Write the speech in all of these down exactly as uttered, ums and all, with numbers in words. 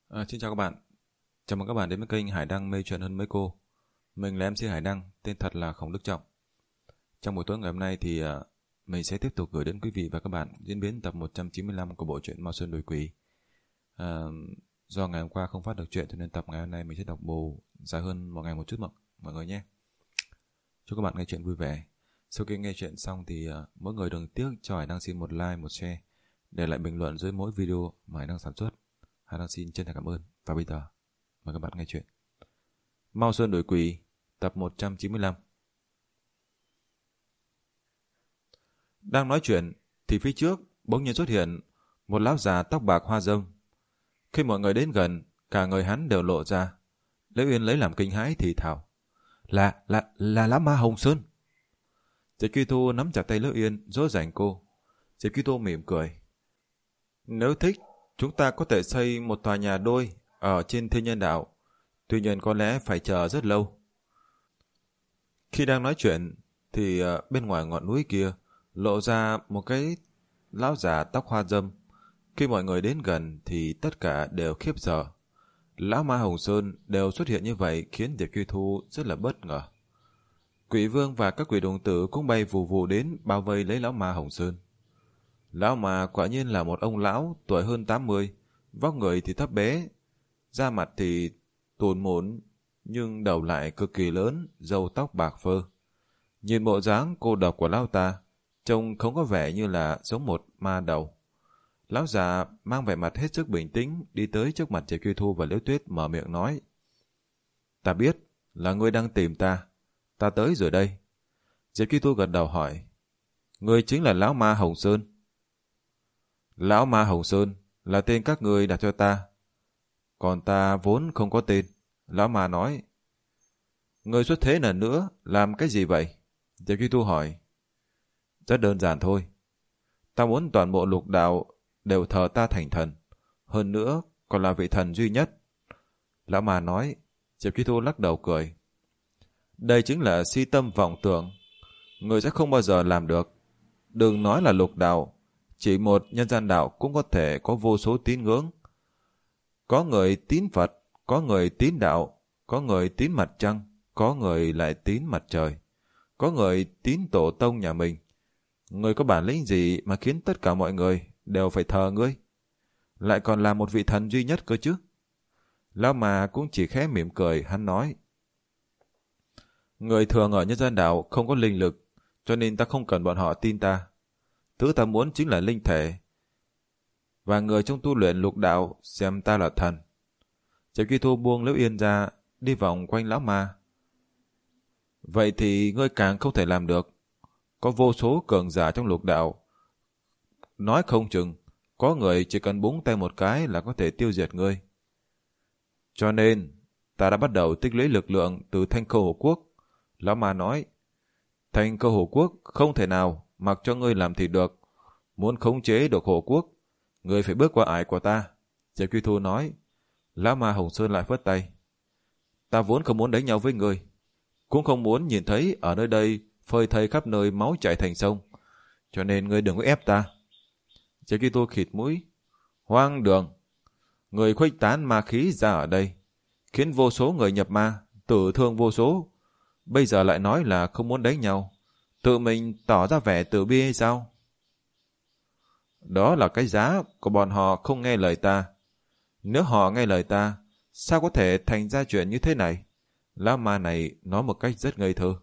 À, xin chào các bạn. Chào mừng các bạn đến với kênh Hải Đăng mê chuyện hơn mấy cô. Mình là em xê Hải Đăng, tên thật là Khổng Đức Trọng. Trong buổi tối ngày hôm nay thì uh, mình sẽ tiếp tục gửi đến quý vị và các bạn diễn biến tập một trăm chín mươi lăm của bộ truyện Mao Sơn Đồi Quỷ. Uh, do ngày hôm qua không phát được truyện cho nên tập ngày hôm nay mình sẽ đọc bù dài hơn một ngày một chút mọi, mọi người nhé. Chúc các bạn nghe chuyện vui vẻ. Sau khi nghe chuyện xong thì uh, mỗi người đừng tiếc cho Hải Đăng xin một like, một share, để lại bình luận dưới mỗi video mà Hải Đăng sản xuất. Hải Đăng xin chân thành cảm ơn. Và bây giờ mời các bạn nghe chuyện Mao Sơn Đồi Quỷ tập một trăm chín mươi lăm. Đang nói chuyện thì phía trước bỗng nhiên xuất hiện một lão già tóc bạc hoa râm. Khi mọi người đến gần, cả người hắn đều lộ ra. Liễu Uyên lấy làm kinh hãi thì thào: Là, là, là lão ma Hồng Sơn. Diệp Kỳ Thu nắm chặt tay Liễu Uyên dỗ dành cô. Diệp Kỳ Thu mỉm cười: Nếu thích, chúng ta có thể xây một tòa nhà đôi ở trên thiên nhân đạo. Tuy nhiên có lẽ phải chờ rất lâu. Khi đang nói chuyện thì uh, bên ngoài ngọn núi kia lộ ra một cái lão già tóc hoa râm. Khi mọi người đến gần thì tất cả đều khiếp sợ. Lão ma Hồng Sơn đều xuất hiện như vậy khiến Diệp Kỳ Thu rất là bất ngờ. Quỷ vương và các quỷ đồng tử cũng bay vù vù đến bao vây lấy lão ma Hồng Sơn. Lão ma quả nhiên là một ông lão tuổi hơn tám mươi, vóc người thì thấp bé, da mặt thì tùn mụn, nhưng đầu lại cực kỳ lớn, râu tóc bạc phơ. Nhìn bộ dáng cô độc của lão ta, trông không có vẻ như là giống một ma đầu. Lão già mang vẻ mặt hết sức bình tĩnh đi tới trước mặt Diệp Kỳ Thu và Liễu Tuyết mở miệng nói: Ta biết là ngươi đang tìm ta, ta tới rồi đây. Diệp Kỳ Thu gật đầu hỏi: Ngươi chính là lão ma Hồng Sơn? Lão ma Hồng Sơn là tên các ngươi đặt cho ta, còn ta vốn không có tên. Lão ma nói: Ngươi xuất thế lần nữa làm cái gì vậy? Diệp Kỳ Thu hỏi. Rất đơn giản thôi, ta muốn toàn bộ lục đạo đều thờ ta thành thần, hơn nữa còn là vị thần duy nhất. Lão ma nói. Diệp Kỳ Thu lắc đầu cười. Đây chính là si tâm vọng tưởng, ngươi sẽ không bao giờ làm được. Đừng nói là lục đạo, chỉ một nhân gian đạo cũng có thể có vô số tín ngưỡng. Có người tín Phật, có người tín đạo, có người tín mặt trăng, có người lại tín mặt trời, có người tín tổ tông nhà mình. Ngươi có bản lĩnh gì mà khiến tất cả mọi người đều phải thờ ngươi? Lại còn là một vị thần duy nhất cơ chứ? Lão mà cũng chỉ khẽ mỉm cười, hắn nói: Người thường ở nhân gian đạo không có linh lực, cho nên ta không cần bọn họ tin ta. Thứ ta muốn chính là linh thể, và người trong tu luyện lục đạo xem ta là thần. Diệp Kỳ Thu buông Liễu Yên ra, đi vòng quanh lão ma. Vậy thì ngươi càng không thể làm được. Có vô số cường giả trong lục đạo, nói không chừng có người chỉ cần búng tay một cái là có thể tiêu diệt ngươi. Cho nên ta đã bắt đầu tích lũy lực lượng từ Thanh Câu Hổ Quốc. Lão ma nói: Thanh Câu Hổ Quốc không thể nào mặc cho ngươi làm thì được. Muốn khống chế được Hổ Quốc, ngươi phải bước qua ải của ta. Diệp Kỳ Thu nói. Lão ma Hồng Sơn lại phất tay. Ta vốn không muốn đánh nhau với ngươi, cũng không muốn nhìn thấy ở nơi đây phơi thây khắp nơi máu chảy thành sông, cho nên ngươi đừng có ép ta. Diệp Kỳ Thu khịt mũi. Hoang đường! Người khuếch tán ma khí ra ở đây, khiến vô số người nhập ma, tử thương vô số. Bây giờ lại nói là không muốn đánh nhau, tự mình tỏ ra vẻ từ bi hay sao? Đó là cái giá của bọn họ không nghe lời ta. Nếu họ nghe lời ta, sao có thể thành ra chuyện như thế này? Lão ma này nói một cách rất ngây thơ.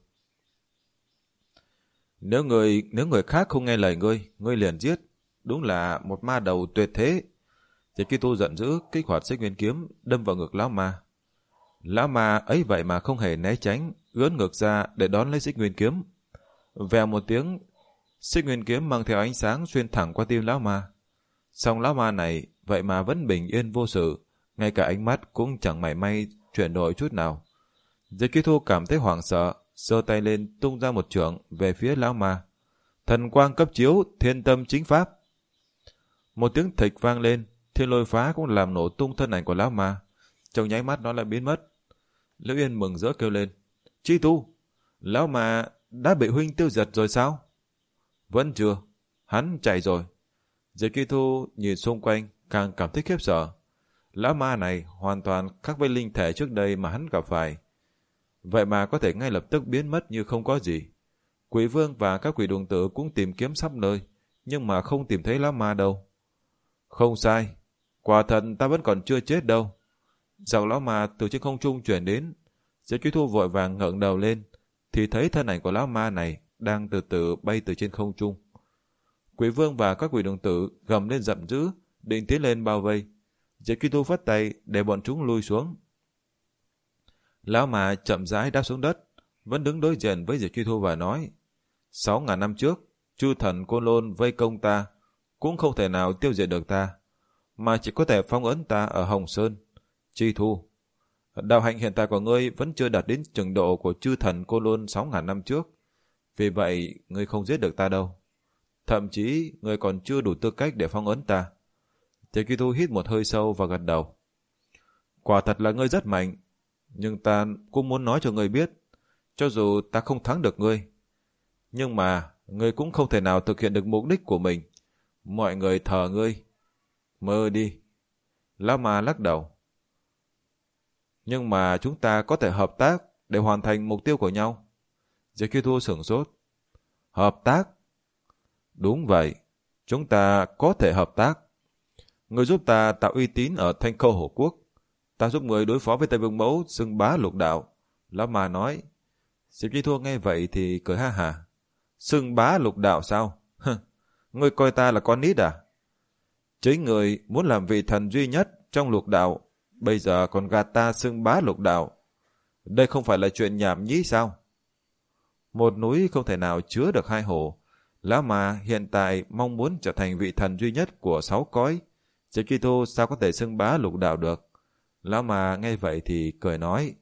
Nếu người, nếu người khác không nghe lời ngươi, ngươi liền giết. Đúng là một ma đầu tuyệt thế. Diệp Kỳ Thu giận dữ kích hoạt Xích Nguyên Kiếm đâm vào ngực lão ma. Lão ma ấy vậy mà không hề né tránh, ưỡn ngược ra để đón lấy Xích Nguyên Kiếm. Vèo một tiếng, Xích Nguyên Kiếm mang theo ánh sáng xuyên thẳng qua tim lão ma. Song lão ma này vậy mà vẫn bình yên vô sự, ngay cả ánh mắt cũng chẳng mảy may chuyển đổi chút nào. Diệp Kỳ Thu cảm thấy hoảng sợ, giơ tay lên tung ra một chưởng về phía lão ma. Thần quang cấp chiếu, thiên tâm chính pháp. Một tiếng thịch vang lên, thiên lôi phá cũng làm nổ tung thân ảnh của lão ma. Trong nháy mắt nó lại biến mất. Liễu Yên mừng rỡ kêu lên: Chi Tu, lão ma đã bị huynh tiêu diệt rồi sao? Vẫn chưa, hắn chạy rồi. Diệp Kỳ Thu nhìn xung quanh càng cảm thấy khiếp sợ. Lão ma này hoàn toàn khác với linh thể trước đây mà hắn gặp phải. Vậy mà có thể ngay lập tức biến mất như không có gì. Quỷ vương và các quỷ đồng tử cũng tìm kiếm khắp nơi, nhưng mà không tìm thấy lão ma đâu. Không sai, quả thật ta vẫn còn chưa chết đâu. Giọng lão ma từ trên không trung chuyển đến. Diệp Truy Thu vội vàng ngẩng đầu lên, thì thấy thân ảnh của lão ma này đang từ từ bay từ trên không trung. Quỷ vương và các quỷ đồng tử gầm lên giận dữ, định tiến lên bao vây. Diệp Truy Thu phất tay để bọn chúng lui xuống. Lão ma chậm rãi đáp xuống đất, vẫn đứng đối diện với Diệp Truy Thu và nói: Sáu ngàn năm trước, chư thần Côn Lôn vây công ta, cũng không thể nào tiêu diệt được ta, mà chỉ có thể phong ấn ta ở Hồng Sơn. Truy Thu, đạo hạnh hiện tại của ngươi vẫn chưa đạt đến trình độ của chư thần Côn Lôn sáu ngàn năm trước, vì vậy ngươi không giết được ta đâu. Thậm chí ngươi còn chưa đủ tư cách để phong ấn ta. Diệp Truy Thu hít một hơi sâu và gật đầu. Quả thật là ngươi rất mạnh, nhưng ta cũng muốn nói cho ngươi biết, cho dù ta không thắng được ngươi, nhưng mà ngươi cũng không thể nào thực hiện được mục đích của mình. Mọi người thờ ngươi. Mơ đi. Lão ma lắc đầu. Nhưng mà chúng ta có thể hợp tác để hoàn thành mục tiêu của nhau. Diệp Truy Thu sửng sốt. Hợp tác? Đúng vậy, chúng ta có thể hợp tác. Ngươi giúp ta tạo uy tín ở Thanh Khâu Hổ Quốc, ta giúp người đối phó với Tây Vương Mẫu xưng bá lục đạo. Lão ma nói. Diệp Truy Thu nghe vậy thì cười ha hả. Xưng bá lục đạo sao? Ngươi coi ta là con nít à? Chính người muốn làm vị thần duy nhất trong lục đạo, bây giờ còn gạt ta xưng bá lục đạo. Đây không phải là chuyện nhảm nhí sao? Một núi không thể nào chứa được hai hồ. Lão ma hiện tại mong muốn trở thành vị thần duy nhất của sáu cõi. Diệp Truy Thu sao có thể xưng bá lục đạo được? Lão ma nghe vậy thì cười nói.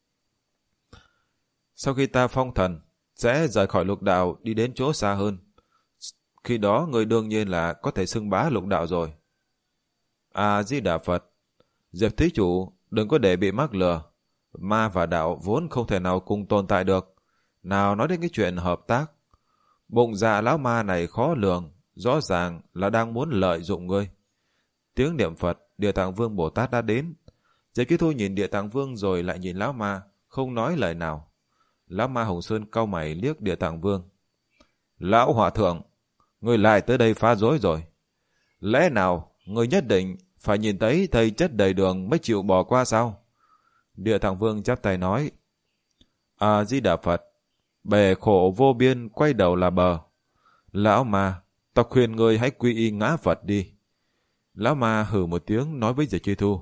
Sau khi ta phong thần, sẽ rời khỏi lục đạo đi đến chỗ xa hơn. Khi đó người đương nhiên là có thể xưng bá lục đạo rồi. A Di Đà Phật. Diệp thí chủ đừng có để bị mắc lừa. Ma và đạo vốn không thể nào cùng tồn tại được. Nào nói đến cái chuyện hợp tác. Bụng dạ lão ma này khó lường, rõ ràng là đang muốn lợi dụng ngươi. Tiếng niệm Phật, Địa Tạng Vương Bồ Tát đã đến. Diệp Truy Thu nhìn Địa Tạng Vương rồi lại nhìn lão ma, không nói lời nào. Lão ma Hồng Sơn cau mày liếc Địa Tạng Vương. Lão hòa thượng, ngươi lại tới đây phá rối rồi. Lẽ nào ngươi nhất định phải nhìn thấy thầy chất đầy đường mới chịu bỏ qua sao? Địa Tạng Vương chắp tay nói. A Di Đà Phật, bể khổ vô biên quay đầu là bờ. Lão ma, ta khuyên ngươi hãy quy y ngã Phật đi. Lão ma hừ một tiếng nói với Diệp Truy Thu.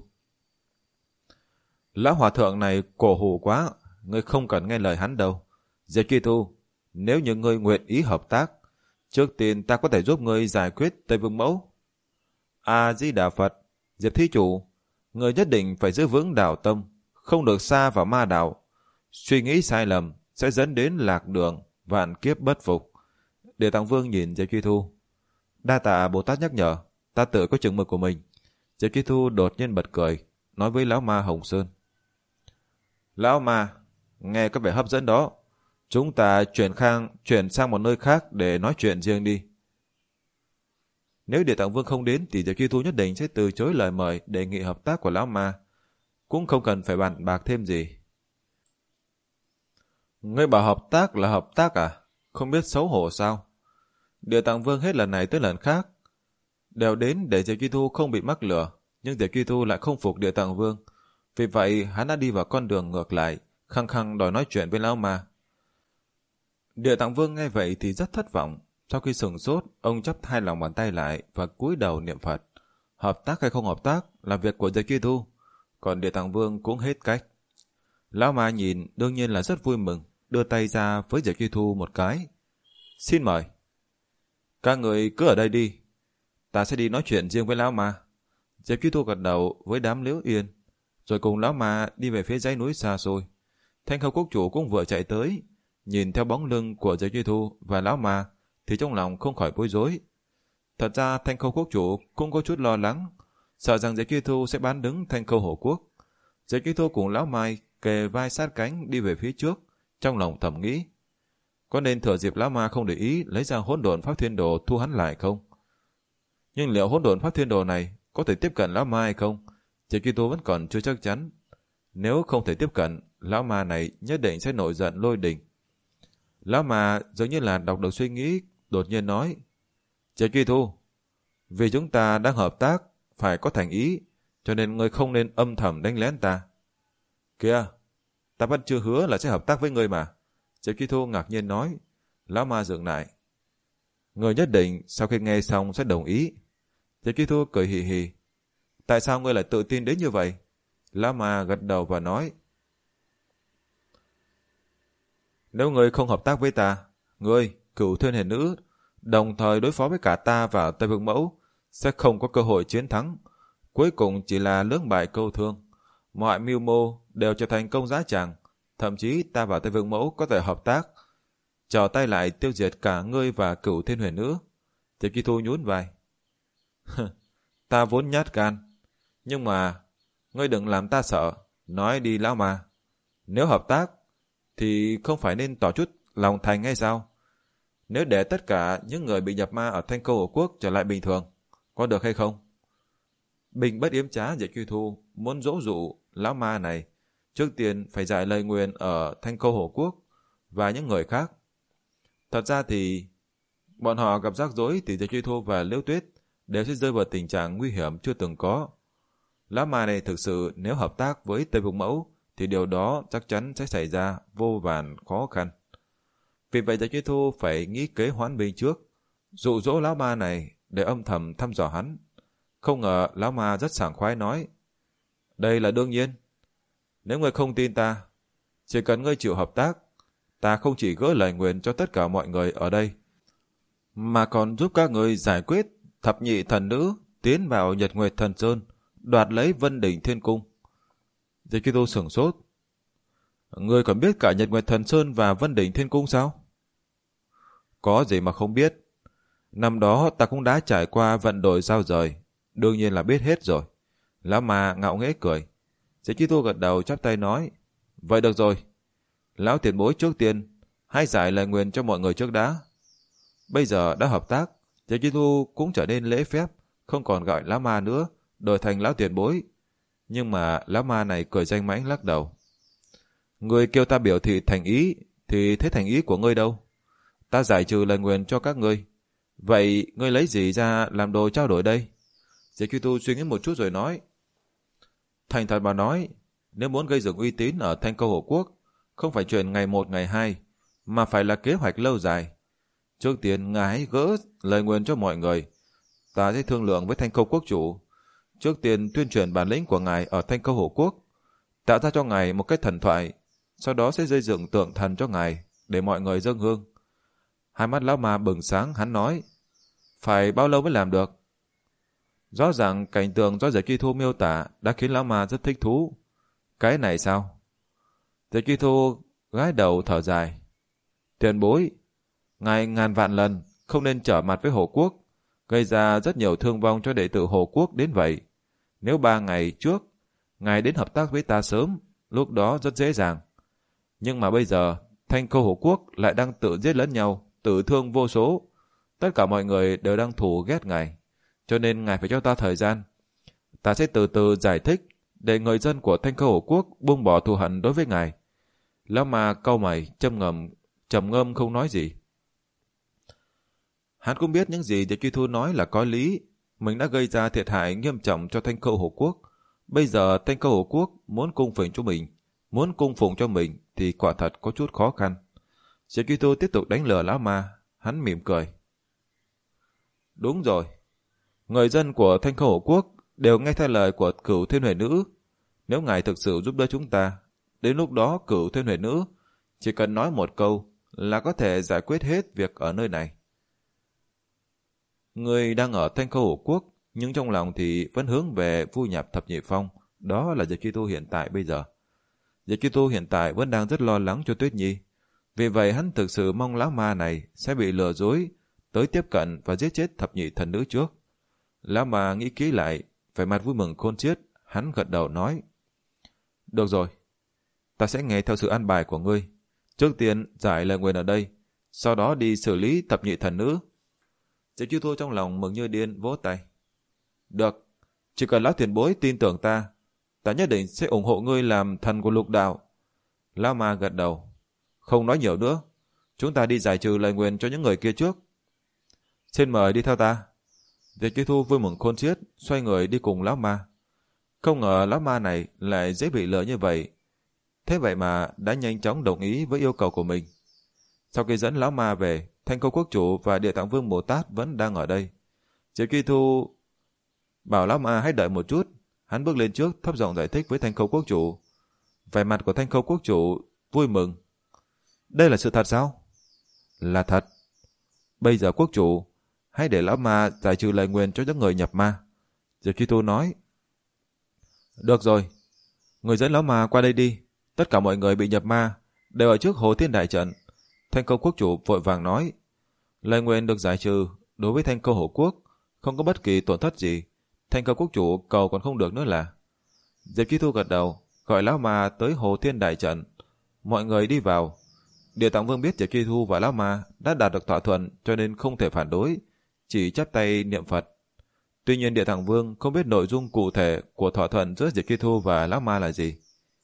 Lão hòa thượng này cổ hủ quá, ngươi không cần nghe lời hắn đâu. Diệp Truy Thu, nếu như ngươi nguyện ý hợp tác, trước tiên ta có thể giúp ngươi giải quyết Tây Vương Mẫu. A Di Đà Phật, Diệp thí chủ, ngươi nhất định phải giữ vững đạo tâm, không được xa vào ma đạo. Suy nghĩ sai lầm sẽ dẫn đến lạc đường, vạn kiếp bất phục. Địa Tạng Vương nhìn Diệp Truy Thu. Đa tạ Bồ Tát nhắc nhở, ta tự có chừng mực của mình. Diệp Truy Thu đột nhiên bật cười, nói với lão ma Hồng Sơn. Lão ma, nghe có vẻ hấp dẫn đó. Chúng ta chuyển khang chuyển sang một nơi khác để nói chuyện riêng đi. Nếu Địa Tạng Vương không đến thì Diệp Truy Thu nhất định sẽ từ chối lời mời đề nghị hợp tác của lão ma. Cũng không cần phải bàn bạc thêm gì. Ngươi bảo hợp tác là hợp tác à? Không biết xấu hổ sao? Địa Tạng Vương hết lần này tới lần khác đều đến để Diệp Truy Thu không bị mắc lừa, nhưng Diệp Truy Thu lại không phục Địa Tạng Vương. Vì vậy hắn đã đi vào con đường ngược lại, khăng khăng đòi nói chuyện với lão ma. Địa Tạng Vương nghe vậy thì rất thất vọng. Sau khi sửng sốt, ông chắp hai lòng bàn tay lại và cúi đầu niệm Phật. Hợp tác hay không hợp tác là việc của Diệp Truy Thu, còn Địa Tạng Vương cũng hết cách. Lão ma nhìn đương nhiên là rất vui mừng, đưa tay ra với Diệp Truy Thu một cái. Xin mời. Các người cứ ở đây đi, ta sẽ đi nói chuyện riêng với lão ma. Diệp Truy Thu gật đầu với đám Liễu Yên, rồi cùng lão ma đi về phía dãy núi xa xôi. Thanh Khâu Quốc chủ cũng vừa chạy tới, nhìn theo bóng lưng của Diệp Truy Thu và lão ma thì trong lòng không khỏi bối rối. Thật ra Thanh Khâu Quốc chủ cũng có chút lo lắng, sợ rằng Diệp Truy Thu sẽ bán đứng Thanh Khâu Hổ Quốc. Diệp Truy Thu cùng lão Mai kề vai sát cánh đi về phía trước, trong lòng thầm nghĩ, có nên thừa dịp lão ma không để ý lấy ra hỗn độn pháp thiên đồ thu hắn lại không? Nhưng liệu hỗn độn pháp thiên đồ này có thể tiếp cận lão ma hay không? Diệp Kitô vẫn còn chưa chắc chắn. Nếu không thể tiếp cận, lão ma này nhất định sẽ nổi giận lôi đình. Lão ma giống như là đọc được suy nghĩ, đột nhiên nói: Diệp Kitô, vì chúng ta đang hợp tác, phải có thành ý, cho nên ngươi không nên âm thầm đánh lén ta. Kìa, ta vẫn chưa hứa là sẽ hợp tác với ngươi mà. Diệp Kitô ngạc nhiên nói. Lão ma dừng lại. Ngươi nhất định sau khi nghe xong sẽ đồng ý. Diệp Kitô cười hì hì. Tại sao ngươi lại tự tin đến như vậy? Lão ma gật đầu và nói: Nếu ngươi không hợp tác với ta, ngươi, Cửu Thiên Huyền Nữ, đồng thời đối phó với cả ta và Tây Vương Mẫu, sẽ không có cơ hội chiến thắng. Cuối cùng chỉ là lưỡng bại câu thương. Mọi mưu mô đều trở thành công giá tràng. Thậm chí ta và Tây Vương Mẫu có thể hợp tác, trò tay lại tiêu diệt cả ngươi và Cửu Thiên Huyền Nữ. Diệp Kitô nhún vai. Ta vốn nhát gan, nhưng mà ngươi đừng làm ta sợ. Nói đi lão ma, nếu hợp tác thì không phải nên tỏ chút lòng thành hay sao? Nếu để tất cả những người bị nhập ma ở Thanh Câu Hổ Quốc trở lại bình thường, có được hay không? Bình bất yếm trá Diệp Kitô muốn dỗ dụ lão ma này trước tiên phải giải lời nguyền ở Thanh Câu Hổ Quốc và những người khác. Thật ra thì bọn họ gặp rắc rối thì Diệp Kitô và Liễu Tuyết đều sẽ rơi vào tình trạng nguy hiểm chưa từng có. Lão ma này thực sự nếu hợp tác với Tây Vương Mẫu thì điều đó chắc chắn sẽ xảy ra vô vàn khó khăn. Vì vậy Diệp Kitô phải nghĩ kế hoãn binh trước, dụ dỗ lão ma này để âm thầm thăm dò hắn. Không ngờ lão ma rất sảng khoái nói: Đây là đương nhiên. Nếu ngươi không tin ta, chỉ cần ngươi chịu hợp tác, ta không chỉ gỡ lời nguyền cho tất cả mọi người ở đây, mà còn giúp các người giải quyết thập nhị thần nữ tiến vào Nhật Nguyệt Thần Sơn, đoạt lấy Vân Đỉnh Thiên Cung. Diệp Kitô sửng sốt. Ngươi còn biết cả Nhật Nguyệt Thần Sơn và Vân Đỉnh Thiên Cung sao? Có gì mà không biết. Năm đó ta cũng đã trải qua vận đổi giao rời, đương nhiên là biết hết rồi. Lão ma ngạo nghễ cười. Diệp Kitô gật đầu chắp tay nói: Vậy được rồi. Lão tiền bối trước tiên, hãy giải lời nguyền cho mọi người trước đã. Bây giờ đã hợp tác, Diệp Kitô cũng trở nên lễ phép, không còn gọi lão ma nữa, đổi thành lão tiền bối. Nhưng mà lão ma này cười danh mãnh lắc đầu. Ngươi kêu ta biểu thị thành ý, thì thế thành ý của ngươi đâu? Ta giải trừ lời nguyền cho các ngươi. Vậy ngươi lấy gì ra làm đồ trao đổi đây? Diệp Kitô suy nghĩ một chút rồi nói: Thành thật mà nói, nếu muốn gây dựng uy tín ở Thanh Câu Hổ Quốc, không phải chuyện ngày một ngày hai, mà phải là kế hoạch lâu dài. Trước tiên ngài hãy gỡ lời nguyền cho mọi người. Ta sẽ thương lượng với Thanh Câu Quốc chủ. Trước tiên tuyên truyền bản lĩnh của ngài ở Thanh Câu Hổ Quốc, tạo ra cho ngài một cái thần thoại, sau đó sẽ xây dựng tượng thần cho ngài để mọi người dâng hương. Hai mắt lão ma bừng sáng, hắn nói: Phải bao lâu mới làm được? Rõ ràng cảnh tượng do Diệp Kitô miêu tả đã khiến lão ma rất thích thú. Cái này sao? Diệp Kitô gái đầu thở dài. Tiền bối, ngài ngàn vạn lần không nên trở mặt với Hổ Quốc, gây ra rất nhiều thương vong cho đệ tử Hổ Quốc đến vậy. Nếu ba ngày trước ngài đến hợp tác với ta sớm, lúc đó rất dễ dàng. Nhưng mà bây giờ Thanh Câu Hổ Quốc lại đang tự giết lẫn nhau, tử thương vô số. Tất cả mọi người đều đang thù ghét ngài, cho nên ngài phải cho ta thời gian. Ta sẽ từ từ giải thích để người dân của Thanh Câu Hổ Quốc buông bỏ thù hận đối với ngài. Lão ma cau mày, châm ngầm, trầm ngâm không nói gì. Hắn cũng biết những gì Diệp Kitô nói là có lý. Mình đã gây ra thiệt hại nghiêm trọng cho Thanh Câu Hổ Quốc. Bây giờ Thanh Câu Hổ Quốc muốn cung phụng cho mình, muốn cung phụng cho mình thì quả thật có chút khó khăn. Diệp Kitô tiếp tục đánh lừa lão ma. Hắn mỉm cười. Đúng rồi. Người dân của Thanh Câu Hổ Quốc đều nghe theo lời của Cửu Thiên Huyền Nữ. Nếu ngài thực sự giúp đỡ chúng ta, đến lúc đó Cửu Thiên Huyền Nữ chỉ cần nói một câu là có thể giải quyết hết việc ở nơi này. Người đang ở Thanh Câu Hổ Quốc, nhưng trong lòng thì vẫn hướng về Vu Nhạp Thập Nhị Phong. Đó là Diệp Kitô hiện tại bây giờ. Diệp Kitô hiện tại vẫn đang rất lo lắng cho Tuyết Nhi. Vì vậy hắn thực sự mong lão ma này sẽ bị lừa dối, tới tiếp cận và giết chết thập nhị thần nữ trước. Lão ma nghĩ kỹ lại, vẻ mặt vui mừng khôn xiết, hắn gật đầu nói: Được rồi, ta sẽ nghe theo sự an bài của ngươi. Trước tiên giải lời nguyền ở đây, sau đó đi xử lý thập nhị thần nữ. Diệp Kitô trong lòng mừng như điên, vỗ tay. Được, chỉ cần lão tiền bối tin tưởng ta, ta nhất định sẽ ủng hộ ngươi làm thần của lục đạo. Lão ma gật đầu. Không nói nhiều nữa, chúng ta đi giải trừ lời nguyền cho những người kia trước. Xin mời đi theo ta. Diệp Chi Thu vui mừng khôn xiết, xoay người đi cùng lão ma. Không ngờ lão ma này lại dễ bị lừa như vậy. Thế vậy mà đã nhanh chóng đồng ý với yêu cầu của mình. Sau khi dẫn lão ma về, Thanh Khâu Quốc Chủ và Địa Tạng Vương Bồ Tát vẫn đang ở đây. Diệp Chi Thu bảo lão ma hãy đợi một chút. Hắn bước lên trước thấp giọng giải thích với Thanh Khâu Quốc Chủ. Vẻ mặt của Thanh Khâu Quốc Chủ vui mừng. Đây là sự thật sao? Là thật. Bây giờ Quốc Chủ, hãy để lão ma giải trừ lời nguyền cho những người nhập ma. Diệp Chi Thu nói. Được rồi, người dẫn lão ma qua đây đi. Tất cả mọi người bị nhập ma đều ở trước Hồ Thiên Đại Trận. Thanh Khâu Quốc Chủ vội vàng nói. Lời nguyền được giải trừ đối với Thanh Khâu Hổ Quốc không có bất kỳ tổn thất gì. Thanh Khâu Quốc Chủ cầu còn không được nữa là. Diệp Chi Thu gật đầu, gọi lão ma tới Hồ Thiên Đại Trận. Mọi người đi vào. Địa Tạng Vương biết Diệp Chi Thu và lão ma đã đạt được thỏa thuận cho nên không thể phản đối, chỉ chắp tay niệm Phật. Tuy nhiên Địa Tạng Vương không biết nội dung cụ thể của thỏa thuận giữa Diệp Chi Thu và lão ma là gì.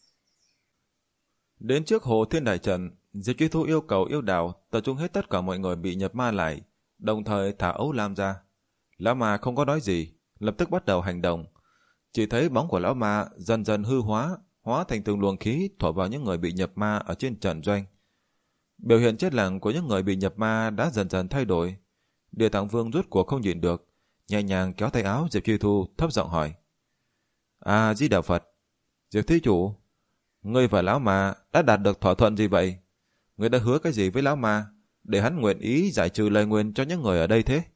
Đến trước Hồ Thiên Đại Trận, Diệp Chi Thu yêu cầu yêu đạo tập trung hết tất cả mọi người bị nhập ma lại, đồng thời thả Ấu Lam ra. Lão ma không có nói gì, lập tức bắt đầu hành động. Chỉ thấy bóng của lão ma dần dần hư hóa, hóa thành từng luồng khí thổi vào những người bị nhập ma ở trên trận doanh. Biểu hiện chết lặng của những người bị nhập ma đã dần dần thay đổi. Địa Tạng Vương rút cuộc không nhịn được, nhẹ nhàng kéo tay áo Diệp Chi Thu, thấp giọng hỏi. À, Di Đà Phật. Diệp Thí Chủ, ngươi và lão ma đã đạt được thỏa thuận gì vậy? Ngươi đã hứa cái gì với lão ma để hắn nguyện ý giải trừ lời nguyền cho những người ở đây thế?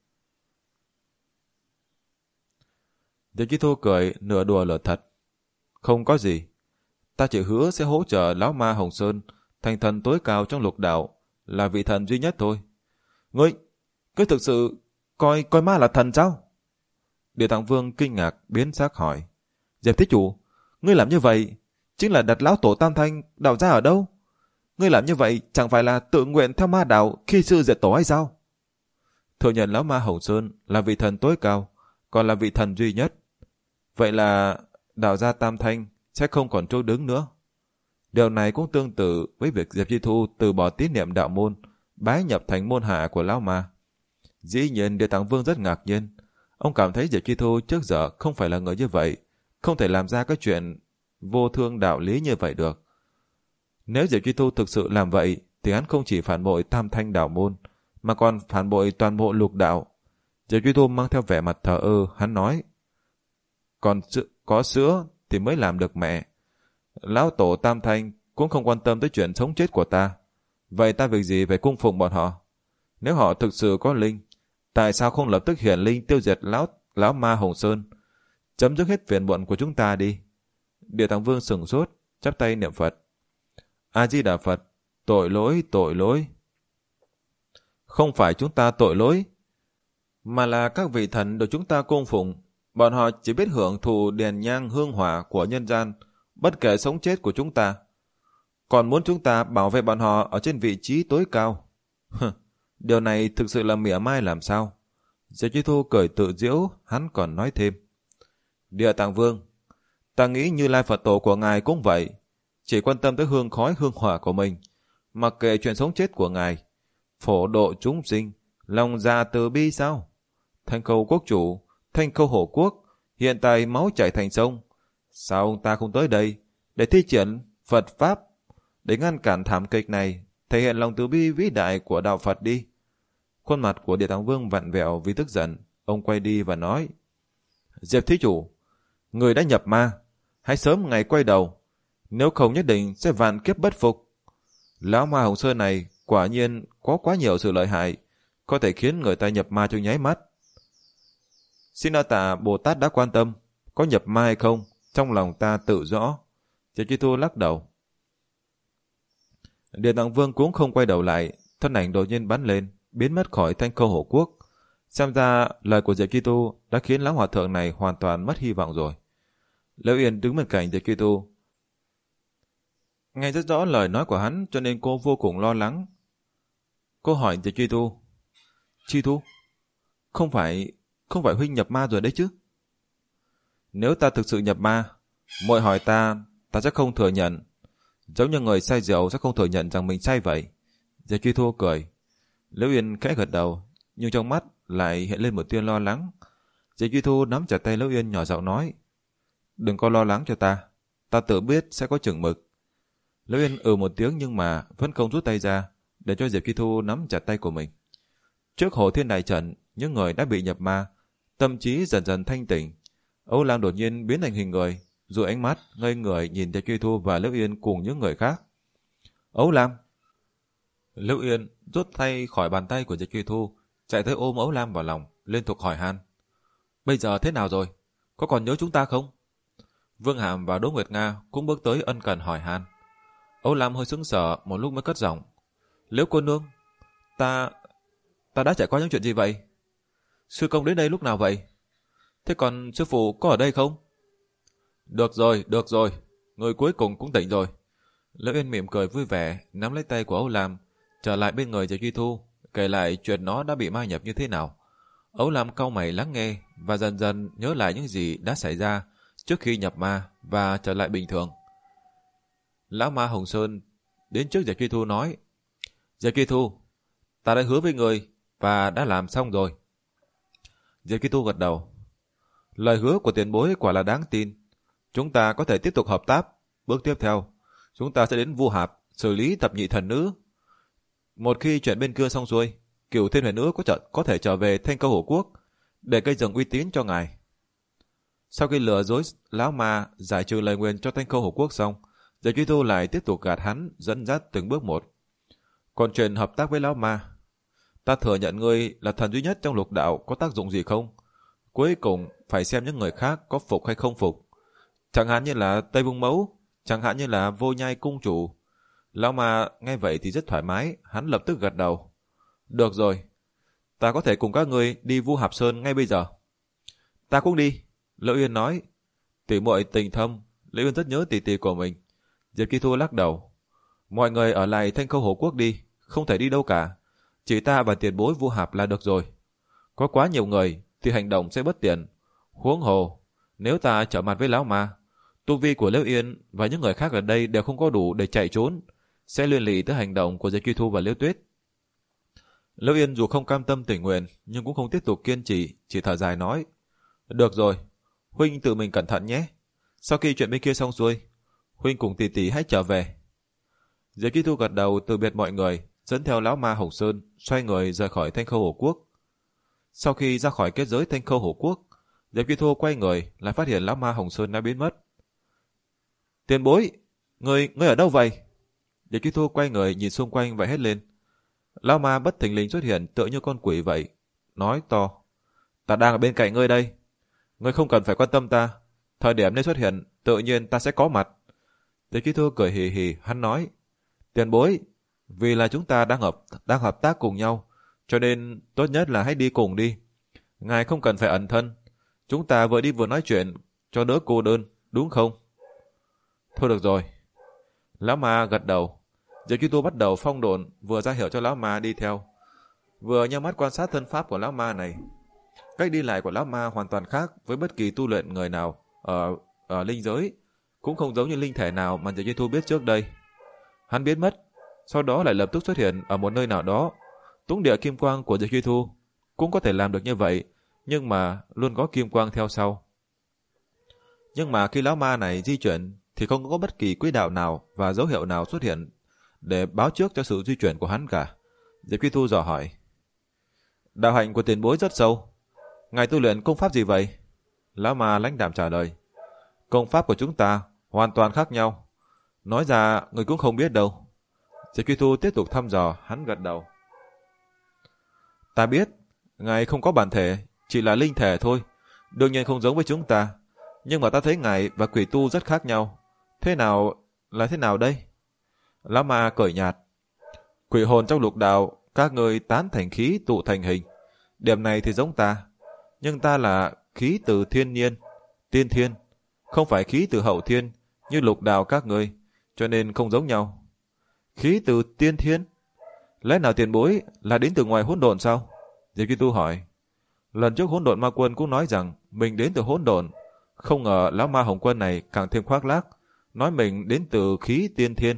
Diệp Chi Thu cười nửa đùa nửa thật. Không có gì. Ta chỉ hứa sẽ hỗ trợ lão ma Hồng Sơn thành thần tối cao trong lục đạo, là vị thần duy nhất thôi. Ngươi, ngươi thực sự coi coi ma là thần sao? Địa Tạng Vương kinh ngạc biến sắc hỏi. Diệp Thí Chủ, ngươi làm như vậy chính là đặt lão tổ Tam Thanh đạo ra ở đâu? Ngươi làm như vậy chẳng phải là tự nguyện theo ma đạo khi sư diệt tổ hay sao? Thừa nhận lão ma Hồng Sơn là vị thần tối cao, còn là vị thần duy nhất. Vậy là đạo gia Tam Thanh sẽ không còn chỗ đứng nữa. Điều này cũng tương tự với việc Diệp Chi Thu từ bỏ tín niệm đạo môn, bái nhập thành môn hạ của lão ma. Dĩ nhiên Địa Tạng Vương rất ngạc nhiên. Ông cảm thấy Diệp Chi Thu trước giờ không phải là người như vậy, không thể làm ra cái chuyện vô thương đạo lý như vậy được. Nếu Diệp Chi Thu thực sự làm vậy, thì hắn không chỉ phản bội Tam Thanh đạo môn, mà còn phản bội toàn bộ lục đạo. Diệp Chi Thu mang theo vẻ mặt thờ ơ, hắn nói. Còn có sữa thì mới làm được mẹ. Lão tổ Tam Thanh cũng không quan tâm tới chuyện sống chết của ta. Vậy ta việc gì phải cung phụng bọn họ? Nếu họ thực sự có linh, tại sao không lập tức hiển linh tiêu diệt lão lão ma Hồng Sơn, chấm dứt hết phiền muộn của chúng ta đi? Địa Tạng Vương sửng sốt, chắp tay niệm Phật. A Di Đà Phật, tội lỗi, tội lỗi. Không phải chúng ta tội lỗi, mà là các vị thần được chúng ta cung phụng. Bọn họ chỉ biết hưởng thụ đèn nhang hương hỏa của nhân gian, bất kể sống chết của chúng ta. Còn muốn chúng ta bảo vệ bọn họ ở trên vị trí tối cao. Điều này thực sự là mỉa mai làm sao? Diệp Chi Thu cười tự giễu, hắn còn nói thêm. Địa Tạng Vương, ta nghĩ Như Lai Phật Tổ của ngài cũng vậy, chỉ quan tâm tới hương khói hương hỏa của mình, mặc kệ chuyện sống chết của ngài. Phổ độ chúng sinh, lòng dạ từ bi sao? Thanh Khâu Quốc Chủ, Thanh Khâu Hổ Quốc, hiện tại máu chảy thành sông. Sao ông ta không tới đây để thi triển Phật Pháp, để ngăn cản thảm kịch này, thể hiện lòng từ bi vĩ đại của đạo Phật đi? Khuôn mặt của Địa Tạng Vương vặn vẹo vì tức giận. Ông quay đi và nói. Diệp Thí Chủ, người đã nhập ma, hãy sớm ngày quay đầu, nếu không nhất định sẽ vạn kiếp bất phục. Lão ma Hồng Sơn này quả nhiên có quá nhiều sự lợi hại, có thể khiến người ta nhập ma trong nháy mắt. Xin đa tạ Bồ Tát đã quan tâm, có nhập ma hay không, trong lòng ta tự rõ. Diệp Chi Thu lắc đầu. Địa Tạng Vương cũng không quay đầu lại, thân ảnh đột nhiên bắn lên, biến mất khỏi Thanh Khâu Hổ Quốc. Xem ra lời của Diệp Chi Tu đã khiến lão hòa thượng này hoàn toàn mất hy vọng rồi. Liễu Yên đứng bên cạnh Diệp Chi Tu, nghe rất rõ lời nói của hắn, cho nên cô vô cùng lo lắng. Cô hỏi Diệp Chi Tu, Chi Tu, không phải không phải huynh nhập ma rồi đấy chứ? Nếu ta thực sự nhập ma, Muội hỏi ta, ta sẽ không thừa nhận. Giống như người say rượu sẽ không thừa nhận rằng mình say vậy. Diệp Truy Thu cười. Liễu Yên khẽ gật đầu, nhưng trong mắt lại hiện lên một tia lo lắng. Diệp Truy Thu nắm chặt tay Liễu Yên nhỏ giọng nói, đừng có lo lắng cho ta, ta tự biết sẽ có chừng mực. Liễu Yên ừ một tiếng nhưng mà vẫn không rút tay ra, để cho Diệp Truy Thu nắm chặt tay của mình. Trước Hồ Thiên Đại Trận, những người đã bị nhập ma, tâm trí dần dần thanh tỉnh. Âu Lam đột nhiên biến thành hình người, rồi ánh mắt ngây người nhìn Diệp Truy Thu và Liễu Yên cùng những người khác. Âu Lam! Liễu Yên rút tay khỏi bàn tay của Diệp Truy Thu, chạy tới ôm Âu Lam vào lòng, liên tục hỏi han. Bây giờ thế nào rồi? Có còn nhớ chúng ta không? Vương Hàm và Đỗ Nguyệt Nga cũng bước tới ân cần hỏi han. Âu Lam hơi sững sờ một lúc mới cất giọng. Liễu cô nương, ta... ta đã trải qua những chuyện gì vậy? Sư công đến đây lúc nào vậy? Thế còn sư phụ có ở đây không? Được rồi, được rồi, người cuối cùng cũng tỉnh rồi. Liễu Yên mỉm cười vui vẻ, nắm lấy tay của Âu Lam, trở lại bên người Diệp Truy Thu, kể lại chuyện nó đã bị ma nhập như thế nào. Âu Lam cau mày lắng nghe và dần dần nhớ lại những gì đã xảy ra trước khi nhập ma và trở lại bình thường. Lão ma Hồng Sơn đến trước Diệp Truy Thu nói, Diệp Truy Thu, ta đã hứa với người và đã làm xong rồi. Diệp Truy Thu gật đầu. Lời hứa của tiền bối quả là đáng tin. Chúng ta có thể tiếp tục hợp tác. Bước tiếp theo, chúng ta sẽ đến Vu Hạp xử lý thập nhị thần nữ. Một khi chuyện bên kia xong xuôi, Cửu Thiên Huyền Nữ có, trở, có thể trở về Thanh Câu Hổ Quốc để gây dựng uy tín cho ngài. Sau khi lừa dối lão ma giải trừ lời nguyền cho Thanh Câu Hổ Quốc xong, Diệp Truy Thu lại tiếp tục gạt hắn, dẫn dắt từng bước một. Còn chuyện hợp tác với lão ma, ta thừa nhận ngươi là thần duy nhất trong lục đạo, có tác dụng gì không? Cuối cùng phải xem những người khác có phục hay không phục. Chẳng hạn như là Tây Vương Mẫu, chẳng hạn như là Vô Nhai cung chủ. Lão ma nghe vậy thì rất thoải mái, hắn lập tức gật đầu. Được rồi, ta có thể cùng các ngươi đi Vu Hạp Sơn ngay bây giờ. Ta cũng đi, Liễu Yên nói. Tỷ muội tình thâm, Liễu Yên rất nhớ tỷ tỷ của mình. Diệp Truy Thu lắc đầu. Mọi người ở lại Thanh Câu Hổ Quốc đi, không thể đi đâu cả. Chỉ ta và tiền bối Vu Hạp là được rồi. Có quá nhiều người thì hành động sẽ bất tiện. Huống hồ, nếu ta trở mặt với lão ma, tu vi của Liễu Yên và những người khác ở đây đều không có đủ để chạy trốn, sẽ liên lụy tới hành động của Diệp Truy Thu và Liễu Tuyết. Liễu Yên dù không cam tâm tình nguyện, nhưng cũng không tiếp tục kiên trì, chỉ thở dài nói: Được rồi, huynh tự mình cẩn thận nhé. Sau khi chuyện bên kia xong xuôi, huynh cùng tỷ tỷ hãy trở về. Diệp Truy Thu gật đầu từ biệt mọi người, dẫn theo lão ma Hồng Sơn, xoay người rời khỏi Thanh Khâu Hổ Quốc. Sau khi ra khỏi kết giới Thanh Khâu Hổ Quốc, Diệp Truy Thu quay người, lại phát hiện lão ma Hồng Sơn đã biến mất. Tiền bối, người người ở đâu vậy? Diệp Truy Thu quay người nhìn xung quanh và hét lên. Lão ma bất thình lình xuất hiện tựa như con quỷ vậy, nói to: Ta đang ở bên cạnh ngươi đây, ngươi không cần phải quan tâm ta. Thời điểm nên xuất hiện, tự nhiên ta sẽ có mặt. Diệp Truy Thu cười hì hì, hắn nói: Tiền bối, vì là chúng ta đang hợp đang hợp tác cùng nhau, cho nên tốt nhất là hãy đi cùng đi. Ngài không cần phải ẩn thân, chúng ta vừa đi vừa nói chuyện, cho đỡ cô đơn, đúng không? Thôi được rồi. Lão ma gật đầu. Diệp Truy Thu bắt đầu phong độn, vừa ra hiệu cho lão ma đi theo, vừa nhắm mắt quan sát thân pháp của lão ma này. Cách đi lại của lão ma hoàn toàn khác với bất kỳ tu luyện người nào ở ở linh giới, cũng không giống như linh thể nào mà Diệp Truy Thu biết trước đây. Hắn biến mất, sau đó lại lập tức xuất hiện ở một nơi nào đó. Túng địa kim quang của Diệp Truy Thu cũng có thể làm được như vậy, nhưng mà luôn có kim quang theo sau. Nhưng mà khi lão ma này di chuyển thì không có bất kỳ quỹ đạo nào và dấu hiệu nào xuất hiện để báo trước cho sự di chuyển của hắn cả. Diệp Truy Thu dò hỏi: Đạo hạnh của tiền bối rất sâu, ngài tu luyện công pháp gì vậy? Lão ma lãnh đạm trả lời: Công pháp của chúng ta hoàn toàn khác nhau, nói ra người cũng không biết đâu. Diệp Truy Thu tiếp tục thăm dò, hắn gật đầu. Ta biết, ngài không có bản thể, chỉ là linh thể thôi, đương nhiên không giống với chúng ta, nhưng mà ta thấy ngài và quỷ tu rất khác nhau. Thế nào là thế nào đây? Lão ma cười nhạt: Quỷ hồn trong lục đạo, các người tán thành khí tụ thành hình, điểm này thì giống ta, nhưng ta là khí từ thiên nhiên, tiên thiên, không phải khí từ hậu thiên như lục đạo các người, cho nên không giống nhau. Khí từ tiên thiên? Lẽ nào tiền bối là đến từ ngoài hỗn độn sao? Diệp Truy Tu hỏi. Lần trước hỗn độn ma quân cũng nói rằng mình đến từ hỗn độn, Không ngờ lão ma Hồng Quân này càng thêm khoác lác, nói mình đến từ khí tiên thiên.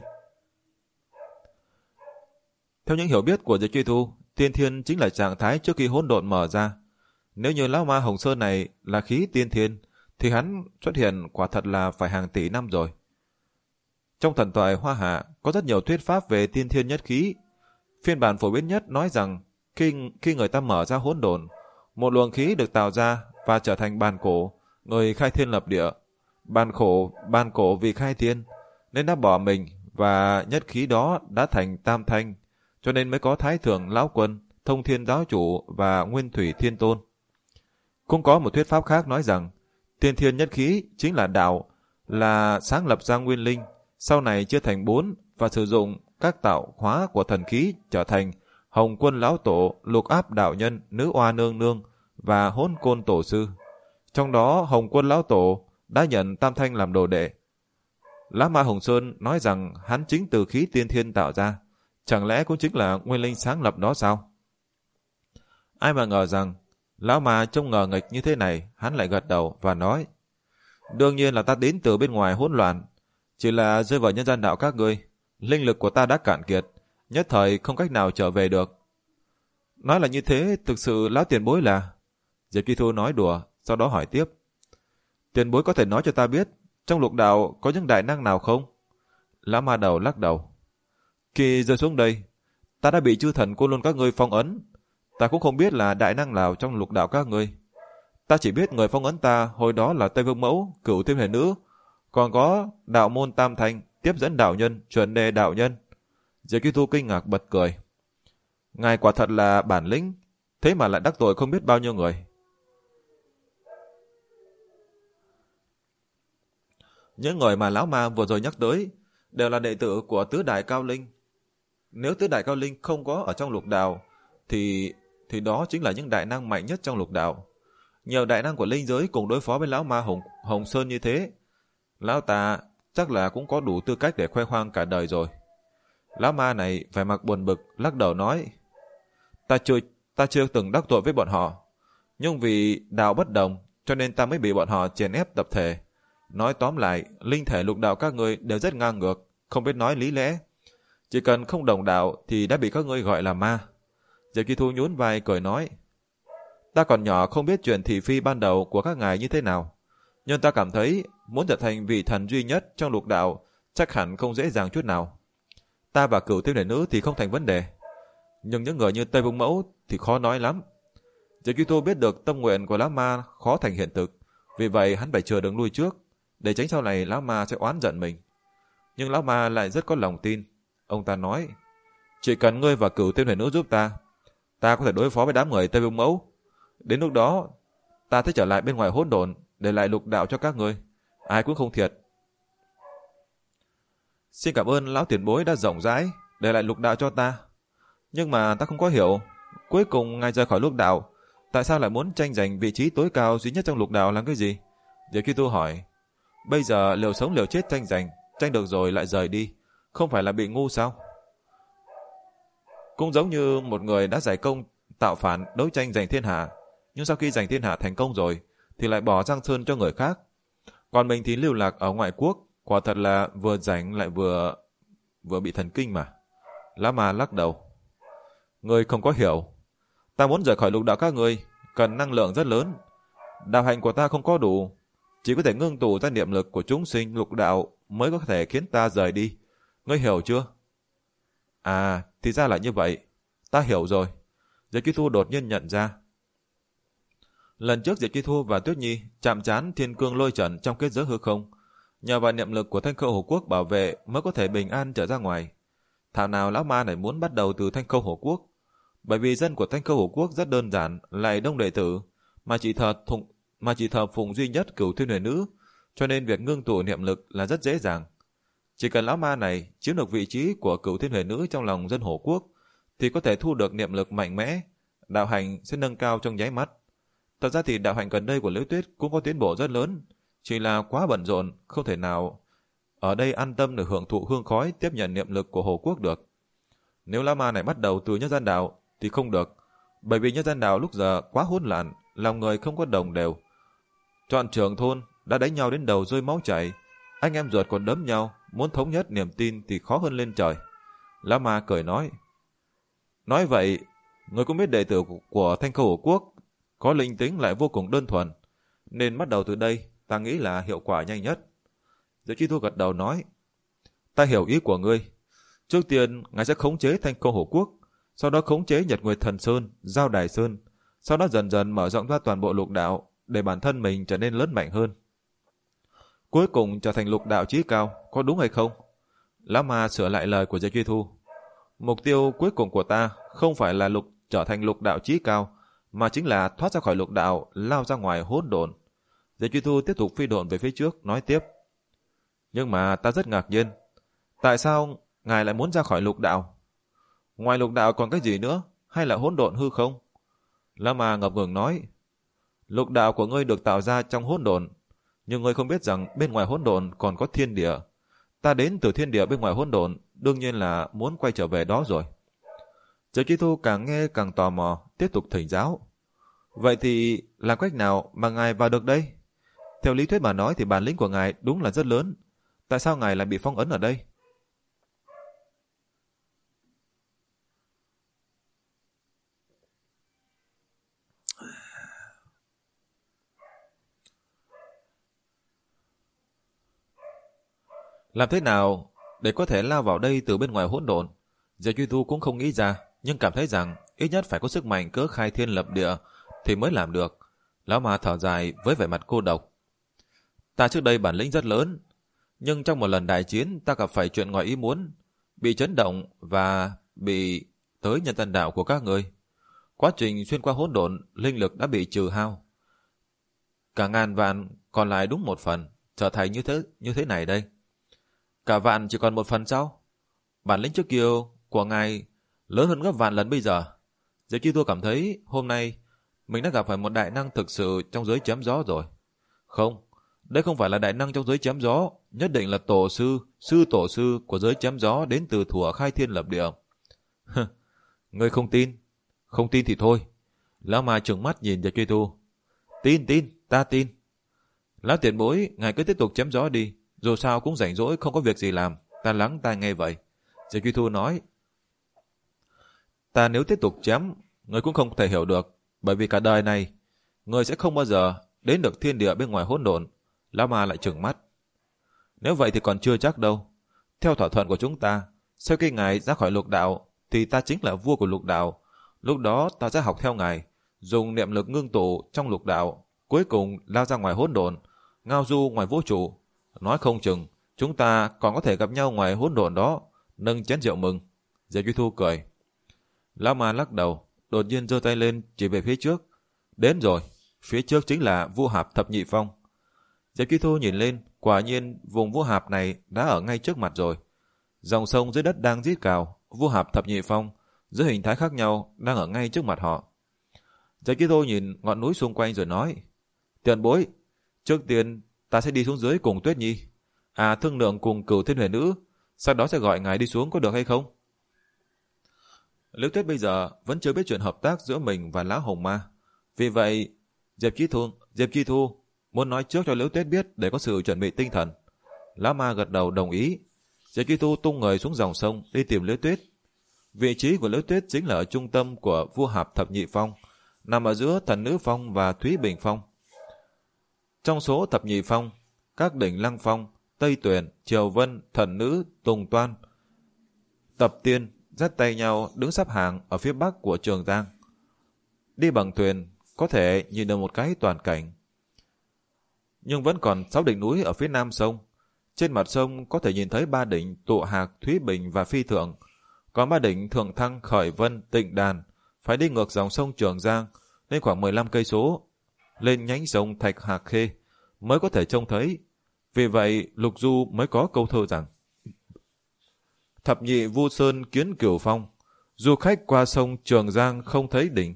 Theo những hiểu biết của Diệp Truy Thu, tiên thiên chính là trạng thái trước khi hỗn độn mở ra. Nếu như lão ma Hồng Sơn này là khí tiên thiên, thì hắn xuất hiện quả thật là phải hàng tỷ năm rồi. Trong thần thoại Hoa Hạ có rất nhiều thuyết pháp về tiên thiên nhất khí. Phiên bản phổ biến nhất nói rằng khi, khi người ta mở ra hỗn độn, một luồng khí được tạo ra và trở thành bàn cổ, người khai thiên lập địa. Bàn khổ, bàn cổ vì khai thiên, nên đã bỏ mình và nhất khí đó đã thành tam thanh, cho nên mới có Thái Thượng Lão Quân, Thông Thiên Giáo Chủ và Nguyên Thủy Thiên Tôn. Cũng có một thuyết pháp khác nói rằng tiên thiên nhất khí chính là đạo, là sáng lập ra nguyên linh, sau này chia thành bốn và sử dụng các tạo hóa của thần khí trở thành Hồng Quân Lão Tổ, Lục Áp Đạo Nhân, Nữ Oa Nương Nương và Hỗn Côn Tổ Sư. Trong đó Hồng Quân Lão Tổ đã nhận Tam Thanh làm đồ đệ. Lão ma Hồng Sơn nói rằng hắn chính từ khí tiên thiên tạo ra, chẳng lẽ cũng chính là nguyên linh sáng lập đó sao? Ai mà ngờ rằng lão ma trông ngờ nghịch như thế này, hắn lại gật đầu và nói: đương nhiên là ta đến từ bên ngoài hỗn loạn, chỉ là rơi vào nhân gian đạo các ngươi, linh lực của ta đã cạn kiệt, nhất thời không cách nào trở về được. Nói là như thế, thực sự lão tiền bối là... Diệp Truy Thu nói đùa, sau đó hỏi tiếp: tiền bối có thể nói cho ta biết, trong lục đạo có những đại năng nào không? Lão ma đầu lắc đầu: khi rơi xuống đây, ta đã bị chư thần Côn Lôn các ngươi phong ấn, ta cũng không biết là đại năng nào trong lục đạo các ngươi. Ta chỉ biết người phong ấn ta hồi đó là Tây Vương Mẫu, Cửu Thiên Huyền Nữ, còn có đạo môn Tam Thanh, tiếp dẫn đạo nhân, chuẩn đề đạo nhân. Diệp Truy Thu kinh ngạc bật cười: ngài quả thật là bản lĩnh, thế mà lại đắc tội không biết bao nhiêu người. Những người mà lão ma vừa rồi nhắc tới đều là đệ tử của tứ đại cao linh. Nếu tứ đại cao linh không có ở trong lục đạo, thì thì đó chính là những đại năng mạnh nhất trong lục đạo. Nhiều đại năng của linh giới cùng đối phó với lão ma Hồng, Hồng Sơn như thế, lão ta chắc là cũng có đủ tư cách để khoe khoang cả đời rồi. Lão ma này vẻ mặt buồn bực, lắc đầu nói: ta chưa, ta chưa từng đắc tội với bọn họ, nhưng vì đạo bất đồng cho nên ta mới bị bọn họ chèn ép tập thể. Nói tóm lại, linh thể lục đạo các ngươi đều rất ngang ngược, không biết nói lý lẽ. Chỉ cần không đồng đạo thì đã bị các ngươi gọi là ma. Diệp Truy Thu nhún vai cười nói: ta còn nhỏ không biết chuyện thị phi ban đầu của các ngài như thế nào, nhưng ta cảm thấy muốn trở thành vị thần duy nhất trong lục đạo chắc hẳn không dễ dàng chút nào. Ta và Cửu Thiên Huyền Nữ thì không thành vấn đề, nhưng những người như Tây Vương Mẫu thì khó nói lắm. Diệp Truy Thu biết được tâm nguyện của lão ma khó thành hiện thực, vì vậy hắn phải chờ đường lui trước, để tránh sau này lão ma sẽ oán giận mình. Nhưng lão ma lại rất có lòng tin. Ông ta nói: chỉ cần ngươi và Cửu Thiên Huyền Nữ giúp ta, ta có thể đối phó với đám người Tây Vương Mẫu. Đến lúc đó, ta sẽ trở lại bên ngoài hỗn độn, để lại lục đạo cho các ngươi, ai cũng không thiệt. Xin cảm ơn lão tiền bối đã rộng rãi để lại lục đạo cho ta. Nhưng mà ta không có hiểu, cuối cùng ngài rời khỏi lục đạo, tại sao lại muốn tranh giành vị trí tối cao duy nhất trong lục đạo làm cái gì? Diệp Truy Thu hỏi: bây giờ liều sống liều chết tranh giành, tranh được rồi lại rời đi, không phải là bị ngu sao? Cũng giống như một người đã giải công tạo phản đấu tranh giành thiên hạ, nhưng sau khi giành thiên hạ thành công rồi thì lại bỏ Giang Sơn cho người khác. Còn mình thì lưu lạc ở ngoại quốc, quả thật là vừa rảnh lại vừa vừa bị thần kinh mà. Lão ma lắc đầu: ngươi không có hiểu, ta muốn rời khỏi lục đạo các ngươi cần năng lượng rất lớn, đạo hạnh của ta không có đủ, chỉ có thể ngưng tụ ra niệm lực của chúng sinh lục đạo mới có thể khiến ta rời đi. Ngươi hiểu chưa? À, thì ra là như vậy, ta hiểu rồi. Diệp Truy Thu đột nhiên nhận ra. Lần trước Diệp Truy Thu và Tuyết Nhi chạm trán thiên cương lôi trận trong kết giới hư không, nhờ vào niệm lực của Thanh Khâu Hổ Quốc bảo vệ mới có thể bình an trở ra ngoài. Thảo nào lão ma này muốn bắt đầu từ Thanh Khâu Hổ Quốc, bởi vì dân của Thanh Khâu Hổ Quốc rất đơn giản, lại đông đệ tử, mà chỉ thờ thụng, mà chỉ thờ phụng duy nhất Cửu Thiên Huyền Nữ, cho nên việc ngưng tụ niệm lực là rất dễ dàng. Chỉ cần lão ma này chiếm được vị trí của Cửu Thiên Huyền Nữ trong lòng dân Hổ Quốc, thì có thể thu được niệm lực mạnh mẽ, đạo hạnh sẽ nâng cao trong nháy mắt. Thật ra thì đạo hạnh gần đây của Liễu Tuyết cũng có tiến bộ rất lớn, chỉ là quá bận rộn, không thể nào ở đây an tâm để hưởng thụ hương khói tiếp nhận niệm lực của Hổ Quốc được. Nếu lão ma này bắt đầu từ nhân gian đạo thì không được, bởi vì nhân gian đạo lúc giờ quá hỗn loạn, lòng người không có đồng đều. Chọn trưởng thôn đã đánh nhau đến đầu rơi máu chảy, anh em ruột còn đấm nhau, muốn thống nhất niềm tin thì khó hơn lên trời. Lão Ma cười nói, nói vậy, người cũng biết đệ tử của Thanh Khâu Hổ Quốc có linh tính lại vô cùng đơn thuần, nên bắt đầu từ đây ta nghĩ là hiệu quả nhanh nhất. Diệp Chi Thu gật đầu nói, ta hiểu ý của ngươi. Trước tiên, ngài sẽ khống chế Thanh Khâu Hổ Quốc, sau đó khống chế Nhật Nguyệt Thần Sơn, Giao Đài Sơn, sau đó dần dần mở rộng ra toàn bộ lục đạo để bản thân mình trở nên lớn mạnh hơn. Cuối cùng trở thành lục đạo chí cao, có đúng hay không? Lão Ma sửa lại lời của Diệp Chi Thu. Mục tiêu cuối cùng của ta không phải là lục trở thành lục đạo chí cao, mà chính là thoát ra khỏi lục đạo, lao ra ngoài hỗn độn. Diệp Chi Thu tiếp tục phi độn về phía trước, nói tiếp. Nhưng mà ta rất ngạc nhiên, tại sao ngài lại muốn ra khỏi lục đạo? Ngoài lục đạo còn cái gì nữa, hay là hỗn độn hư không? Lão Ma ngập ngừng nói, lục đạo của ngươi được tạo ra trong hỗn độn, nhưng ngươi không biết rằng bên ngoài hỗn độn còn có thiên địa. Ta đến từ thiên địa bên ngoài hỗn độn, đương nhiên là muốn quay trở về đó rồi. Diệp Chi Thu càng nghe càng tò mò, tiếp tục thỉnh giáo. Vậy thì làm cách nào mà ngài vào được đây? Theo lý thuyết mà nói thì bản lĩnh của ngài đúng là rất lớn. Tại sao ngài lại bị phong ấn ở đây? Làm thế nào để có thể lao vào đây từ bên ngoài hỗn độn? Diệp Chi Thu cũng không nghĩ ra, nhưng cảm thấy rằng ít nhất phải có sức mạnh cỡ khai thiên lập địa thì mới làm được. Lão Ma thở dài với vẻ mặt cô độc. Ta trước đây bản lĩnh rất lớn, nhưng trong một lần đại chiến ta gặp phải chuyện ngoài ý muốn, bị chấn động và bị tới nhân tân đạo của các người. Quá trình xuyên qua hỗn độn, linh lực đã bị trừ hao. Cả ngàn vạn còn lại đúng một phần, trở thành như thế như thế này đây. Cả vạn chỉ còn một phần sao? Bản lĩnh trước kia của ngài lớn hơn gấp vạn lần bây giờ. Diệp Chi Thu cảm thấy hôm nay mình đã gặp phải một đại năng thực sự trong giới chém gió rồi. Không, đây không phải là đại năng trong giới chém gió, nhất định là tổ sư, sư tổ sư của giới chém gió đến từ thuở khai thiên lập địa. Ngươi không tin? Không tin thì thôi. Lão Ma trừng mắt nhìn Diệp Chi Thu. Tin, tin, ta tin. Lão tiền bối, ngài cứ tiếp tục chém gió đi. Dù sao cũng rảnh rỗi không có việc gì làm. Ta lắng tai nghe vậy. Diệp Chi Thu nói. Ta nếu tiếp tục chém, ngươi cũng không thể hiểu được. Bởi vì cả đời này, ngươi sẽ không bao giờ đến được thiên địa bên ngoài hỗn độn. Lão Ma lại trừng mắt. Nếu vậy thì còn chưa chắc đâu. Theo thỏa thuận của chúng ta, sau khi ngài ra khỏi lục đạo, thì ta chính là vua của lục đạo. Lúc đó ta sẽ học theo ngài, dùng niệm lực ngưng tụ trong lục đạo, cuối cùng lao ra ngoài hỗn độn, ngao du ngoài vũ trụ. Nói không chừng, chúng ta còn có thể gặp nhau ngoài hỗn độn đó, nâng chén rượu mừng. Diệp Chi Thu cười. Lão Ma lắc đầu, đột nhiên giơ tay lên chỉ về phía trước. Đến rồi, phía trước chính là Vu Hạp Thập Nhị Phong. Diệp Chi Thu nhìn lên, quả nhiên vùng Vu Hạp này đã ở ngay trước mặt rồi. Dòng sông dưới đất đang rít cào, Vu Hạp Thập Nhị Phong dưới hình thái khác nhau đang ở ngay trước mặt họ. Diệp Chi Thu nhìn ngọn núi xung quanh rồi nói, tiền bối, trước tiên ta sẽ đi xuống dưới cùng Tuyết Nhi, à thương lượng cùng Cửu Thiên Huyền Nữ, sau đó sẽ gọi ngài đi xuống có được hay không? Liễu Tuyết bây giờ vẫn chưa biết chuyện hợp tác giữa mình và Lão Hồng Ma, vì vậy Diệp Chi Thu, Diệp Chi Thu muốn nói trước cho Liễu Tuyết biết để có sự chuẩn bị tinh thần. Lão Ma gật đầu đồng ý. Diệp Chi Thu tung người xuống dòng sông đi tìm Liễu Tuyết. Vị trí của Liễu Tuyết chính là ở trung tâm của Vu Hạp Thập Nhị Phong, nằm ở giữa Thần Nữ Phong và Thúy Bình Phong. Trong số Thập Nhị Phong, các đỉnh Lăng Phong, Tây Tuyền, Triều Vân, Thần Nữ, Tùng Toan, Tập Tiên dắt tay nhau đứng sắp hàng ở phía bắc của Trường Giang. Đi bằng thuyền có thể nhìn được một cái toàn cảnh, nhưng vẫn còn sáu đỉnh núi ở phía nam sông. Trên mặt sông có thể nhìn thấy ba đỉnh Tụ Hạc, Thúy Bình và Phi Thượng. Còn ba đỉnh Thượng Thăng, Khởi Vân, Tịnh Đàn phải đi ngược dòng sông Trường Giang lên khoảng mười lăm cây số, lên nhánh sông Thạch Hạc Khê mới có thể trông thấy. Vì vậy Lục Du mới có câu thơ rằng: Thập nhị Vu Sơn kiến Cửu Phong, du khách qua sông Trường Giang không thấy đỉnh.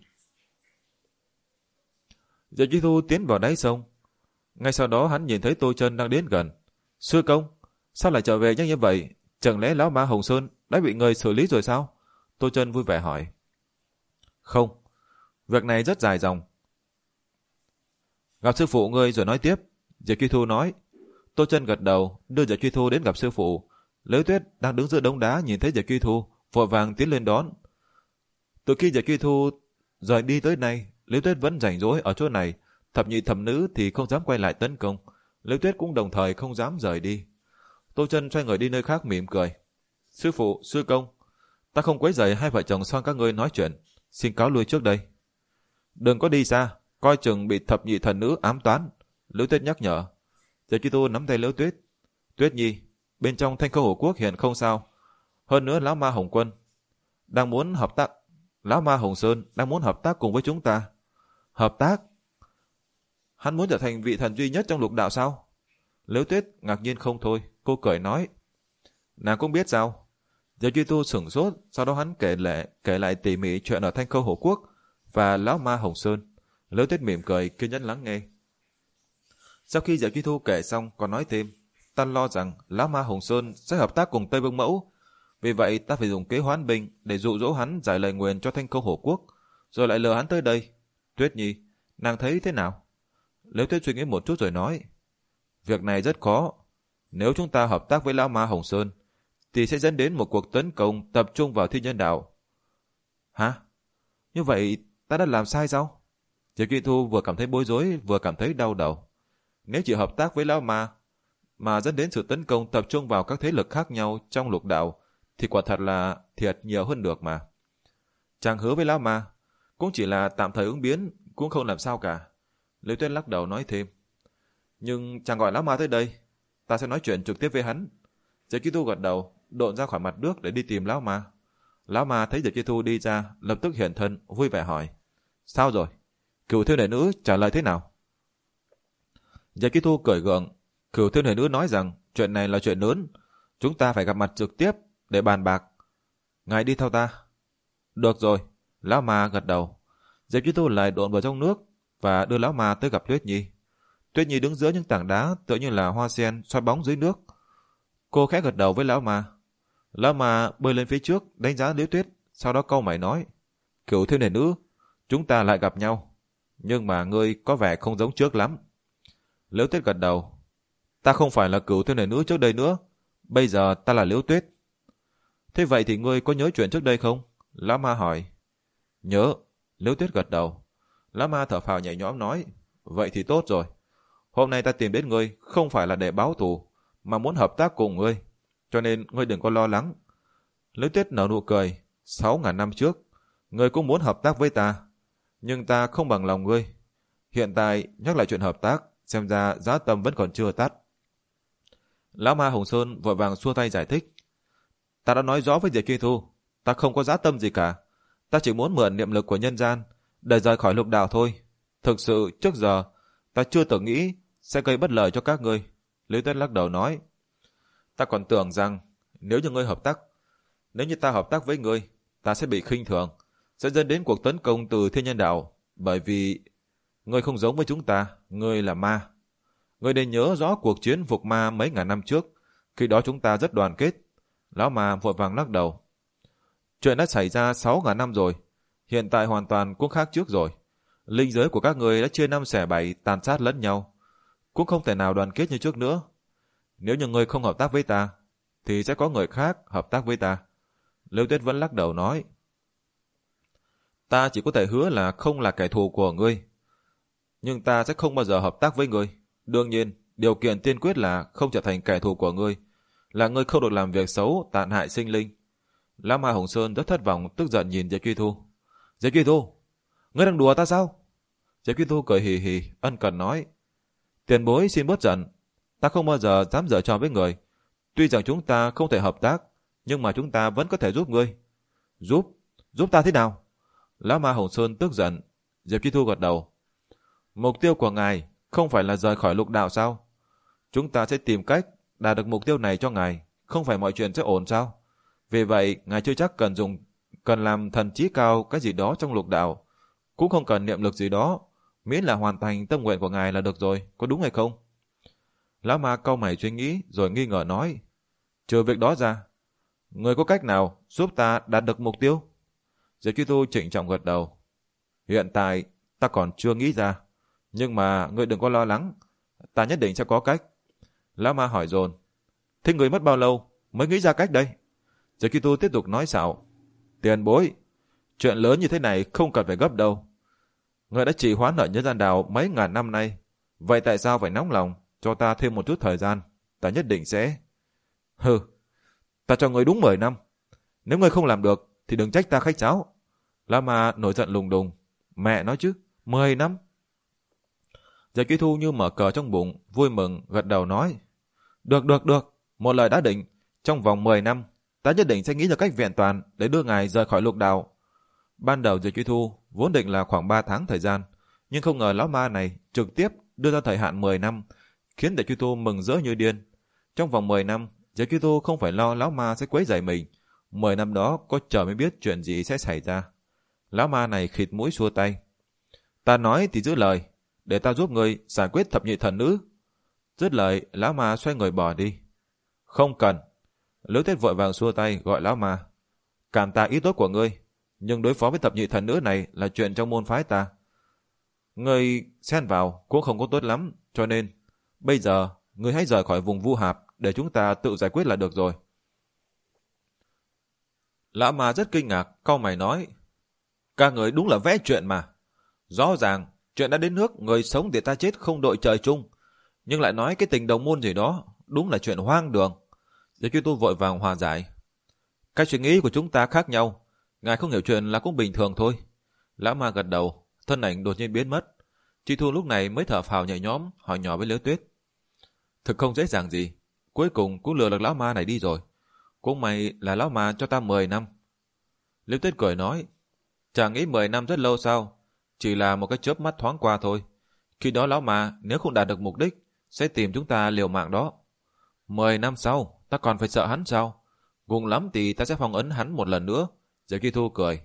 Diệp Chi Thu tiến vào đáy sông. Ngay sau đó hắn nhìn thấy Tô Chân đang đến gần. Sư công, sao lại trở về nhanh như vậy? Chẳng lẽ lão Ma Hồng Sơn đã bị người xử lý rồi sao? Tô Chân vui vẻ hỏi. Không, việc này rất dài dòng. Gặp sư phụ ngươi rồi nói tiếp. Diệp Truy Thu nói. Tô Chân gật đầu, đưa Diệp Truy Thu đến gặp sư phụ. Liễu Tuyết đang đứng giữa đống đá nhìn thấy Diệp Truy Thu, vội vàng tiến lên đón. Từ khi Diệp Truy Thu rời đi tới nay, Liễu Tuyết vẫn rảnh rỗi ở chỗ này, thập nhị thẩm nữ thì không dám quay lại tấn công, Liễu Tuyết cũng đồng thời không dám rời đi. Tô Chân xoay người đi nơi khác mỉm cười. Sư phụ, sư công, ta không quấy rầy hai vợ chồng son các ngươi nói chuyện, xin cáo lui trước đây. Đừng có đi xa, coi chừng bị thập nhị thần nữ ám toán, Liễu Tuyết nhắc nhở. Diệp Truy Thu nắm tay Liễu Tuyết. Tuyết Nhi, bên trong Thanh Khâu Hổ Quốc hiện không sao. Hơn nữa lão ma Hồng Quân đang muốn hợp tác, lão ma Hồng Sơn đang muốn hợp tác cùng với chúng ta. Hợp tác? Hắn muốn trở thành vị thần duy nhất trong lục đạo sao? Liễu Tuyết ngạc nhiên không thôi, cô cười nói. Nàng cũng biết sao? Diệp Truy Thu sửng sốt, sau đó hắn kể lại kể lại tỉ mỉ chuyện ở Thanh Khâu Hổ Quốc và lão ma Hồng Sơn. Liễu Tuyết mỉm cười, kiên nhẫn lắng nghe. Sau khi Diệp Truy Thu kể xong, còn nói thêm, ta lo rằng lão ma Hồng Sơn sẽ hợp tác cùng Tây Vương Mẫu, vì vậy ta phải dùng kế hoán binh để dụ dỗ hắn giải lời nguyền cho Thanh Khâu Hổ Quốc, rồi lại lừa hắn tới đây. Tuyết Nhi, nàng thấy thế nào? Liễu Tuyết suy nghĩ một chút rồi nói, việc này rất khó. Nếu chúng ta hợp tác với lão ma Hồng Sơn, thì sẽ dẫn đến một cuộc tấn công tập trung vào thiên nhân đạo. Hả? Như vậy ta đã làm sai sao? Diệp Truy Thu vừa cảm thấy bối rối, vừa cảm thấy đau đầu. Nếu chỉ hợp tác với lão ma mà dẫn đến sự tấn công tập trung vào các thế lực khác nhau trong lục đạo, thì quả thật là thiệt nhiều hơn được mà. Chàng hứa với lão ma cũng chỉ là tạm thời ứng biến, cũng không làm sao cả. Liễu Tuyết lắc đầu nói thêm, nhưng chàng gọi lão ma tới đây, ta sẽ nói chuyện trực tiếp với hắn. Diệp Truy Thu gật đầu, độn ra khỏi mặt nước để đi tìm lão ma. Lão ma thấy Diệp Truy Thu đi ra, lập tức hiện thân, vui vẻ hỏi, sao rồi? Cửu Thiên Đệ Nữ trả lời thế nào? Diệp Truy Thu cười gượng. Cửu Thiên Đệ Nữ nói rằng chuyện này là chuyện lớn, chúng ta phải gặp mặt trực tiếp để bàn bạc. Ngài đi theo ta. Được rồi. Lão ma gật đầu. Diệp Truy Thu lại độn vào trong nước và đưa lão ma tới gặp Tuyết Nhi. Tuyết Nhi đứng giữa những tảng đá tựa như là hoa sen xoay bóng dưới nước. Cô khẽ gật đầu với lão ma. Lão ma bơi lên phía trước đánh giá Liễu Tuyết, sau đó cau mày nói, Cửu Thiên Đệ Nữ, chúng ta lại gặp nhau, nhưng mà ngươi có vẻ không giống trước lắm. Liễu Tuyết gật đầu. Ta không phải là Cửu Thiên Đệ Nữ trước đây nữa, bây giờ ta là Liễu Tuyết. Thế vậy thì ngươi có nhớ chuyện trước đây không? Lão ma hỏi. Nhớ. Liễu Tuyết gật đầu. Lão ma thở phào nhẹ nhõm nói, vậy thì tốt rồi. Hôm nay ta tìm đến ngươi không phải là để báo thù, mà muốn hợp tác cùng ngươi, cho nên ngươi đừng có lo lắng. Liễu Tuyết nở nụ cười. Sáu ngàn năm trước, ngươi cũng muốn hợp tác với ta, nhưng ta không bằng lòng ngươi. Hiện tại nhắc lại chuyện hợp tác, xem ra giá tâm vẫn còn chưa tắt. Lão ma Hồng Sơn vội vàng xua tay giải thích. Ta đã nói rõ với Diệp Truy Thu, ta không có giá tâm gì cả. Ta chỉ muốn mượn niệm lực của nhân gian để rời khỏi lục đạo thôi. Thực sự trước giờ ta chưa từng nghĩ sẽ gây bất lợi cho các ngươi. Liễu Tuyết lắc đầu nói, ta còn tưởng rằng nếu như ngươi hợp tác, nếu như ta hợp tác với ngươi, ta sẽ bị khinh thường, sẽ dẫn đến cuộc tấn công từ thiên nhân đạo, bởi vì ngươi không giống với chúng ta, ngươi là ma. Ngươi nên nhớ rõ cuộc chiến phục ma mấy ngàn năm trước, khi đó chúng ta rất đoàn kết. Lão ma vội vàng lắc đầu. Chuyện đã xảy ra sáu ngàn năm rồi, hiện tại hoàn toàn cũng khác trước rồi. Linh giới của các ngươi đã chia năm xẻ bảy, tàn sát lẫn nhau, cũng không thể nào đoàn kết như trước nữa. Nếu như ngươi không hợp tác với ta, thì sẽ có người khác hợp tác với ta. Liễu Tuyết vẫn lắc đầu nói, ta chỉ có thể hứa là không là kẻ thù của ngươi, nhưng ta sẽ không bao giờ hợp tác với ngươi. Đương nhiên, điều kiện tiên quyết là không trở thành kẻ thù của ngươi, là ngươi không được làm việc xấu, tàn hại sinh linh. Lão ma Hồng Sơn rất thất vọng, tức giận nhìn Diệp Truy Thu. Diệp Truy Thu, ngươi đang đùa ta sao? Diệp Truy Thu cười hì hì, ân cần nói, tiền bối xin bớt giận, ta không bao giờ dám giở trò với người. Tuy rằng chúng ta không thể hợp tác, nhưng mà chúng ta vẫn có thể giúp ngươi. Giúp? Giúp ta thế nào? Lão ma Hồng Sơn tức giận. Diệp Truy Thu gật đầu. Mục tiêu của ngài không phải là rời khỏi lục đạo sao? Chúng ta sẽ tìm cách đạt được mục tiêu này cho ngài, không phải mọi chuyện sẽ ổn sao? Vì vậy, ngài chưa chắc cần dùng cần làm thần trí cao cái gì đó trong lục đạo, cũng không cần niệm lực gì đó, miễn là hoàn thành tâm nguyện của ngài là được rồi, có đúng hay không? Lão ma cau mày suy nghĩ rồi nghi ngờ nói, trừ việc đó ra, người có cách nào giúp ta đạt được mục tiêu? Diệp Truy Thu trịnh trọng gật đầu. Hiện tại ta còn chưa nghĩ ra, nhưng mà ngươi đừng có lo lắng, Ta nhất định sẽ có cách. Lão ma hỏi dồn. Thế người mất bao lâu mới nghĩ ra cách đây? Giờ Kitô tiếp tục nói xạo. Tiền bối, chuyện lớn như thế này không cần phải gấp đâu. Người đã trì hoãn ở nhân gian đào mấy ngàn năm nay. Vậy tại sao phải nóng lòng? Cho ta thêm một chút thời gian. Ta nhất định sẽ... Hừ, ta cho người đúng mười năm. Nếu người không làm được thì đừng trách ta khách sáo. Lão ma nổi giận lùng đùng. Mẹ nói chứ, mười năm. Giờ Kỳ Thu như mở cờ trong bụng, vui mừng, gật đầu nói. Được, được, được. Một lời đã định. Trong vòng mười năm, ta nhất định sẽ nghĩ ra cách vẹn toàn để đưa ngài rời khỏi lục đạo. Ban đầu Diệp Truy Thu vốn định là khoảng ba tháng thời gian, nhưng không ngờ lão ma này trực tiếp đưa ra thời hạn mười năm, khiến Diệp Truy Thu mừng rỡ như điên. Trong vòng mười năm, Diệp Truy Thu không phải lo lão ma sẽ quấy rầy mình. mười năm đó có chờ mới biết chuyện gì sẽ xảy ra. Lão ma này khịt mũi xua tay. Ta nói thì giữ lời, để ta giúp người giải quyết thập nhị thần nữ. Dứt lời, lão ma xoay người bỏ đi. Không cần. Liễu Tuyết vội vàng xua tay gọi lão ma. Cảm tạ ý tốt của ngươi, nhưng đối phó với thập nhị thần nữ này là chuyện trong môn phái ta. Ngươi xen vào cũng không có tốt lắm, cho nên bây giờ ngươi hãy rời khỏi vùng Vu Hạp để chúng ta tự giải quyết là được rồi. Lão ma rất kinh ngạc, cau mày nói. Các người đúng là vẽ chuyện mà. Rõ ràng chuyện đã đến nước người sống để ta chết không đội trời chung, nhưng lại nói cái tình đồng môn gì đó, đúng là chuyện hoang đường. Diệp Truy Tu vội vàng hòa giải. Cách suy nghĩ của chúng ta khác nhau, ngài không hiểu chuyện là cũng bình thường thôi. Lão ma gật đầu, thân ảnh đột nhiên biến mất. Truy Tu lúc này mới thở phào nhẹ nhõm, hỏi nhỏ với Liễu Tuyết. Thực không dễ dàng gì, cuối cùng cũng lừa được lão ma này đi rồi. Cũng may là lão ma cho ta mười năm. Liễu Tuyết cười nói, chàng nghĩ mười năm rất lâu sao? Chỉ là một cái chớp mắt thoáng qua thôi. Khi đó lão ma nếu không đạt được mục đích sẽ tìm chúng ta liều mạng đó. Mười năm sau ta còn phải sợ hắn sao? Cùng lắm thì ta sẽ phong ấn hắn một lần nữa. Diệp Kỳ Thu cười.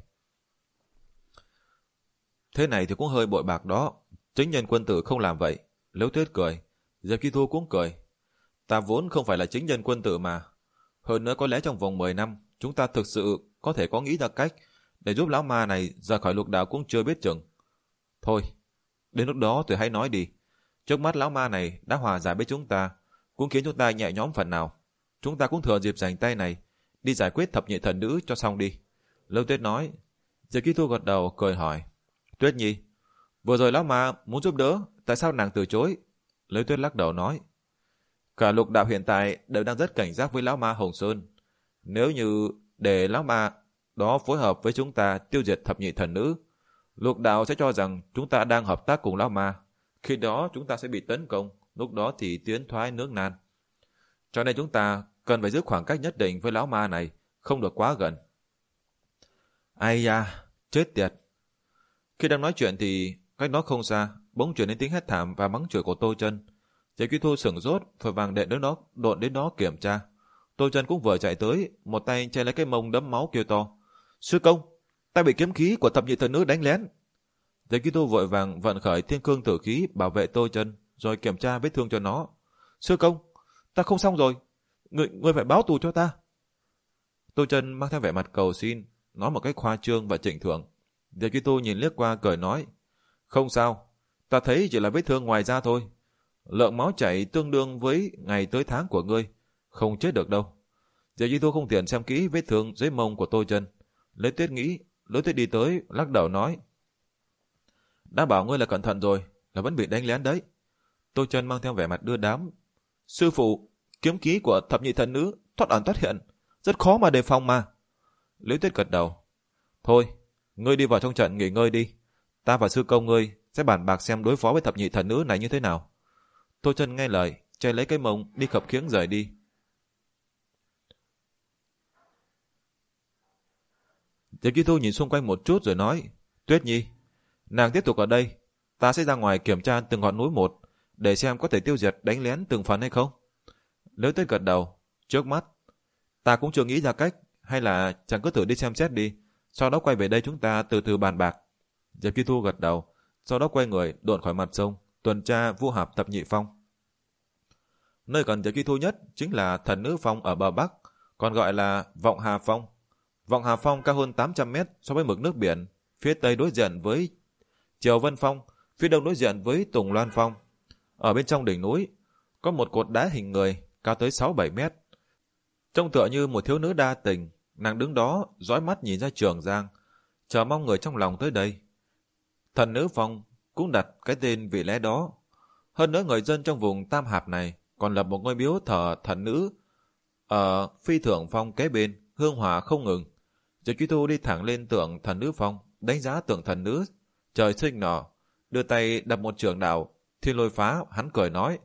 Thế này thì cũng hơi bội bạc đó. Chính nhân quân tử không làm vậy. Liễu Tuyết cười. Diệp Kỳ Thu cũng cười. Ta vốn không phải là chính nhân quân tử mà. Hơn nữa có lẽ trong vòng mười năm chúng ta thực sự có thể có nghĩ ra cách để giúp lão ma này ra khỏi lục đạo cũng chưa biết chừng. Thôi, đến lúc đó thì hãy nói đi. Trước mắt lão ma này đã hòa giải với chúng ta, cũng khiến chúng ta nhẹ nhõm phần nào. Chúng ta cũng thừa dịp rảnh tay này đi giải quyết thập nhị thần nữ cho xong đi. Liễu Tuyết nói. Diệp Kỳ Thu gật đầu cười hỏi. Tuyết Nhi, vừa rồi lão ma muốn giúp đỡ, tại sao nàng từ chối? Liễu Tuyết lắc đầu nói. Cả lục đạo hiện tại đều đang rất cảnh giác với lão ma Hồng Sơn. Nếu như để lão ma đó phối hợp với chúng ta tiêu diệt thập nhị thần nữ, lục đạo sẽ cho rằng chúng ta đang hợp tác cùng lão ma. Khi đó chúng ta sẽ bị tấn công, lúc đó thì tiến thoái nước nan. Cho nên chúng ta cần phải giữ khoảng cách nhất định với lão ma này, không được quá gần. Ai da, chết tiệt. Khi đang nói chuyện thì cách đó không xa, bỗng chuyển đến tiếng hét thảm và mắng chửi của Tô Chân. Diệp Kỳ Thu sửng sốt, vội vàng đệ đến đó, độn đến đó kiểm tra. Tô Chân cũng vừa chạy tới, một tay che lấy cái mông đẫm máu kêu to. Sư công, ta bị kiếm khí của thập nhị thần nữ đánh lén. Diệp Kỳ Thu vội vàng vận khởi thiên cương tử khí bảo vệ Tô Chân, rồi kiểm tra vết thương cho nó. Sư công, ta không xong rồi, người người phải báo thù cho ta. Tô Chân mang theo vẻ mặt cầu xin, nói một cách khoa trương và trịnh thượng. Diệp Kỳ Thu nhìn liếc qua cười nói, không sao, ta thấy chỉ là vết thương ngoài da thôi. Lượng máu chảy tương đương với ngày tới tháng của ngươi, không chết được đâu. Diệp Kỳ Thu không tiện xem kỹ vết thương dưới mông của Tô Chân. Liễu Tuyết nghĩ, Liễu Tuyết đi tới, lắc đầu nói, đã bảo ngươi là cẩn thận rồi, là vẫn bị đánh lén đấy. Tô Chân mang theo vẻ mặt đưa đám. Sư phụ, kiếm khí của thập nhị thần nữ thoát ẩn thoát hiện, rất khó mà đề phòng mà. Liễu Tuyết gật đầu. Thôi, ngươi đi vào trong trận nghỉ ngơi đi. Ta và sư công ngươi sẽ bàn bạc xem đối phó với thập nhị thần nữ này như thế nào. Tô Chân nghe lời, chạy lấy cái mông đi khập khiễng rời đi. Diệp Kỳ Thu nhìn xung quanh một chút rồi nói, Tuyết Nhi, nàng tiếp tục ở đây, ta sẽ ra ngoài kiểm tra từng ngọn núi một, để xem có thể tiêu diệt đánh lén từng phần hay không. Liễu Tuyết gật đầu, trước mắt, ta cũng chưa nghĩ ra cách, hay là chẳng cứ thử đi xem xét đi, sau đó quay về đây chúng ta từ từ bàn bạc. Diệp Kỳ Thu gật đầu, sau đó quay người độn khỏi mặt sông, tuần tra Vu Hạp thập nhị phong. Nơi gần Diệp Kỳ Thu nhất chính là Thần Nữ Phong ở bờ Bắc, còn gọi là Vọng Hà Phong. Vọng Hà Phong cao hơn tám trăm mét so với mực nước biển, phía tây đối diện với Triều Vân Phong, phía đông đối diện với Tùng Loan Phong. Ở bên trong đỉnh núi, có một cột đá hình người, cao tới sáu bảy mét. Trông tựa như một thiếu nữ đa tình, nàng đứng đó, dõi mắt nhìn ra Trường Giang, chờ mong người trong lòng tới đây. Thần nữ phong cũng đặt cái tên vì lẽ đó. Hơn nữa người dân trong vùng Tam Hạp này còn lập một ngôi miếu thờ thần nữ ở Phi Thượng Phong kế bên, hương hỏa không ngừng. Diệp Truy Thu đi thẳng lên tượng thần nữ phong, đánh giá tượng thần nữ trời sinh nọ, đưa tay đập một trường đạo, thiên lôi phá. Hắn cười nói: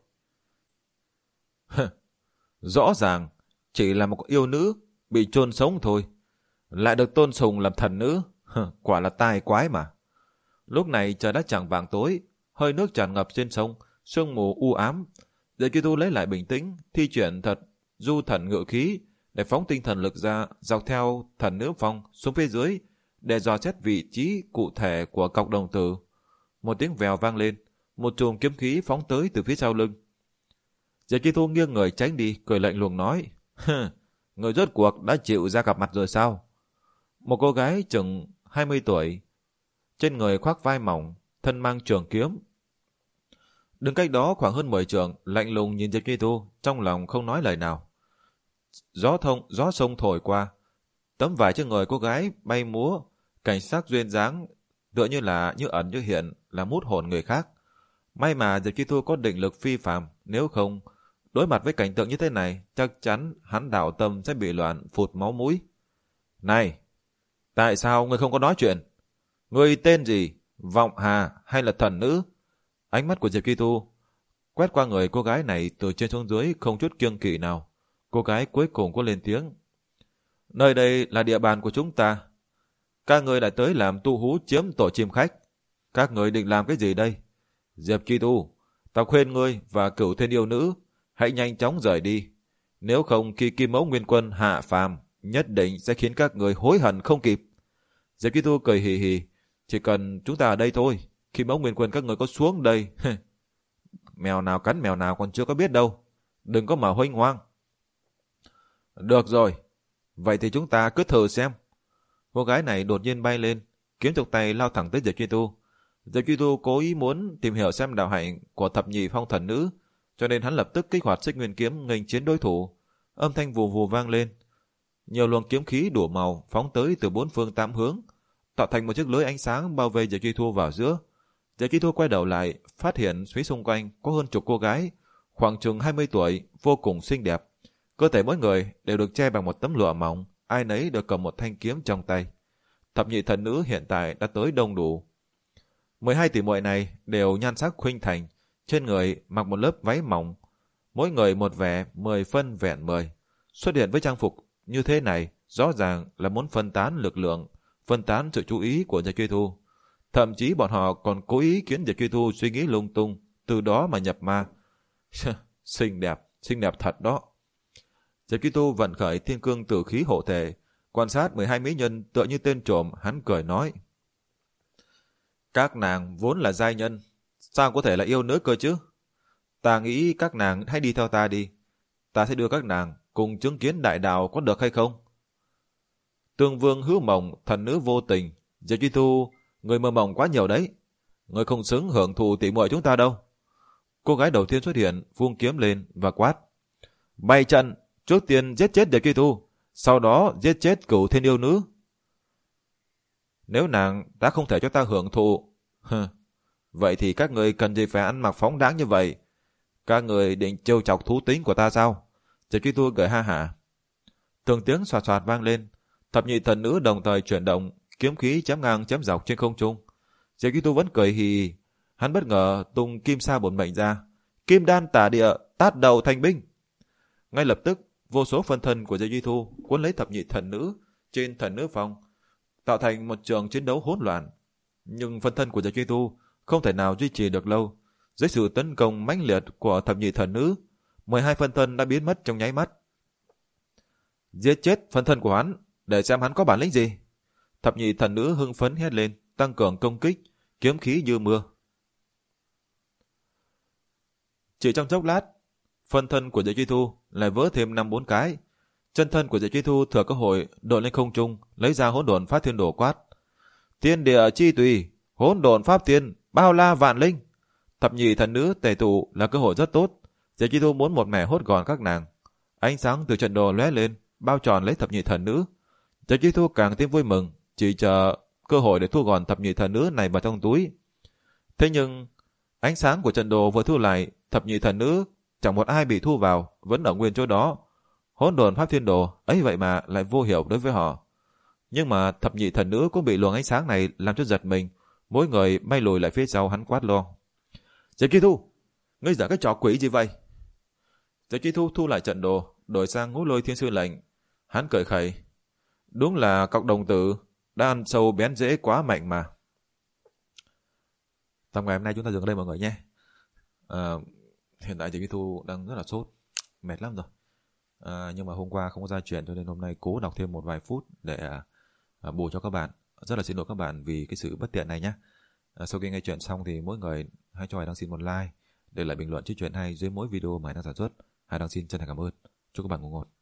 rõ ràng chỉ là một yêu nữ bị chôn sống thôi, lại được tôn sùng làm thần nữ, quả là tai quái mà. Lúc này trời đã chạng vạng tối, hơi nước tràn ngập trên sông, sương mù u ám. Diệp Truy Thu lấy lại bình tĩnh, thi chuyển thật du thần ngự khí để phóng tinh thần lực ra, dọc theo thần nữ phong xuống phía dưới để dò xét vị trí cụ thể của cọc đồng tử. Một tiếng vèo vang lên, một chùm kiếm khí phóng tới từ phía sau lưng. Diệp Truy Thu nghiêng người tránh đi, cười lạnh lùng nói: người rốt cuộc đã chịu ra gặp mặt rồi sao? Một cô gái chừng hai mươi tuổi, trên người khoác vai mỏng, thân mang trường kiếm, đứng cách đó khoảng hơn mười trượng, lạnh lùng nhìn Diệp Truy Thu, trong lòng không nói lời nào. Gió thông, gió sông thổi qua, tấm vải trên người cô gái bay múa, cảnh sắc duyên dáng tựa như là như ẩn như hiện, là mút hồn người khác. May mà Diệp Truy Thu có định lực phi phàm, nếu không đối mặt với cảnh tượng như thế này, chắc chắn hắn đạo tâm sẽ bị loạn, phụt máu mũi. Này, tại sao ngươi không có nói chuyện? Ngươi tên gì? Vọng Hà hay là thần nữ? Ánh mắt của Diệp Truy Thu quét qua người cô gái này từ trên xuống dưới, không chút kiêng kỵ nào. Cô gái cuối cùng có lên tiếng: nơi đây là địa bàn của chúng ta. Các người lại tới làm tu hú chiếm tổ chim khách. Các người định làm cái gì đây? Diệp Truy Thu, ta khuyên ngươi và Cửu Thiên yêu nữ hãy nhanh chóng rời đi. Nếu không, khi Kim Mẫu Nguyên Quân hạ phàm, nhất định sẽ khiến các người hối hận không kịp. Diệp Truy Thu cười hì hì: chỉ cần chúng ta ở đây thôi, Kim Mẫu Nguyên Quân các người có xuống đây, mèo nào cắn mèo nào còn chưa có biết đâu. Đừng có mà huênh hoang. Được rồi, vậy thì chúng ta cứ thử xem. Cô gái này đột nhiên bay lên, kiếm trong tay lao thẳng tới Diệp Truy Thu. Diệp Truy Thu cố ý muốn tìm hiểu xem đạo hạnh của thập nhị phong thần nữ, cho nên hắn lập tức kích hoạt Xích Nguyên kiếm nghênh chiến đối thủ. Âm thanh vù vù vang lên, nhiều luồng kiếm khí đủ màu phóng tới từ bốn phương tám hướng, tạo thành một chiếc lưới ánh sáng bao vây Diệp Truy Thu vào giữa. Diệp Truy Thu quay đầu lại, phát hiện phía xung quanh có hơn chục cô gái, khoảng chừng hai mươi tuổi, vô cùng xinh đẹp. Cơ thể mỗi người đều được che bằng một tấm lụa mỏng, ai nấy đều cầm một thanh kiếm trong tay. Thập nhị thần nữ hiện tại đã tới đông đủ. mười hai tỷ muội này đều nhan sắc khuynh thành, trên người mặc một lớp váy mỏng, mỗi người một vẻ mười phân vẹn mười. Xuất hiện với trang phục như thế này rõ ràng là muốn phân tán lực lượng, phân tán sự chú ý của Diệp Truy Thu. Thậm chí bọn họ còn cố ý khiến Diệp Truy Thu suy nghĩ lung tung, từ đó mà nhập ma. Xinh đẹp, xinh đẹp thật đó. Diệp Truy Thu vận khởi thiên cương tử khí hộ thể, quan sát mười hai mỹ nhân tựa như tên trộm, hắn cười nói: các nàng vốn là giai nhân, sao có thể là yêu nữ cơ chứ? Ta nghĩ các nàng hãy đi theo ta đi, ta sẽ đưa các nàng cùng chứng kiến đại đạo, có được hay không? Tương Vương hữu mộng, thần nữ vô tình. Diệp Truy Thu, người mơ mộng quá nhiều đấy, người không xứng hưởng thụ tỷ muội chúng ta đâu. Cô gái đầu tiên xuất hiện, vung kiếm lên và quát: bày trận, trước tiên giết chết Diệp Truy Thu, sau đó giết chết Cửu Thiên yêu nữ. Nếu nàng đã không thể cho ta hưởng thụ, vậy thì các người cần gì phải ăn mặc phóng đáng như vậy? Các người định trêu chọc thú tính của ta sao? Diệp Truy Thu cười ha hả. Từng tiếng xoạt xoạt vang lên, thập nhị thần nữ đồng thời chuyển động, kiếm khí chém ngang chém dọc trên không trung. Diệp Truy Thu vẫn cười hì, hắn bất ngờ tung kim sa bổn mệnh ra, kim đan tả địa, tát đầu thành binh. Ngay lập tức, vô số phân thân của Diệp Truy Thu cuốn lấy thập nhị thần nữ trên thần nữ phong, tạo thành một trường chiến đấu hỗn loạn. Nhưng phân thân của Diệp Truy Thu không thể nào duy trì được lâu. Dưới sự tấn công mãnh liệt của thập nhị thần nữ, mười hai phân thân đã biến mất trong nháy mắt. Giết chết phân thân của hắn, để xem hắn có bản lĩnh gì. Thập nhị thần nữ hưng phấn hét lên, tăng cường công kích, kiếm khí như mưa. Chỉ trong chốc lát, phân thân của Diệp Truy Thu lại vỡ thêm năm bốn cái. Chân thân của Diệp Truy Thu thừa cơ hội đội lên không trung, lấy ra hỗn độn pháp thiên đồ quát: thiên địa chi tùy, hỗn độn pháp thiên, bao la vạn linh. Thập nhị thần nữ tề tụ là cơ hội rất tốt. Diệp Chi Thu muốn một mẻ hốt gọn các nàng. Ánh sáng từ trận đồ lóe lên, bao tròn lấy thập nhị thần nữ. Diệp Chi Thu càng thêm vui mừng, chỉ chờ cơ hội để thu gọn thập nhị thần nữ này vào trong túi. Thế nhưng ánh sáng của trận đồ vừa thu lại, thập nhị thần nữ chẳng một ai bị thu vào, vẫn ở nguyên chỗ đó. Hỗn độn pháp thiên đồ ấy vậy mà lại vô hiệu đối với họ. Nhưng mà thập nhị thần nữ cũng bị luồng ánh sáng này làm cho giật mình, mỗi người bay lùi lại phía sau. Hắn quát lo: Diệp Chi Thu, ngươi giả cái trò quỷ gì vậy? Diệp Chi Thu thu lại trận đồ, đổi sang Ngũ Lôi Thiên Sư lệnh. Hắn cười khẩy: đúng là cọc đồng tử đã ăn sâu bén rễ quá mạnh mà. Tập ngày hôm nay chúng ta dừng ở đây mọi người nhé. À, hiện tại Diệp Chi Thu đang rất là sốt, mệt lắm rồi. À, nhưng mà hôm qua không có ra chuyện cho nên hôm nay cố đọc thêm một vài phút để à, bù cho các bạn. Rất là xin lỗi các bạn vì cái sự bất tiện này nhé. À, sau khi nghe chuyện xong thì mỗi người hãy cho Hải Đăng xin một like, để lại bình luận chiếc chuyện hay dưới mỗi video mà Hải đang sản xuất. Hải Đăng xin chân thành cảm ơn. Chúc các bạn ngủ ngon.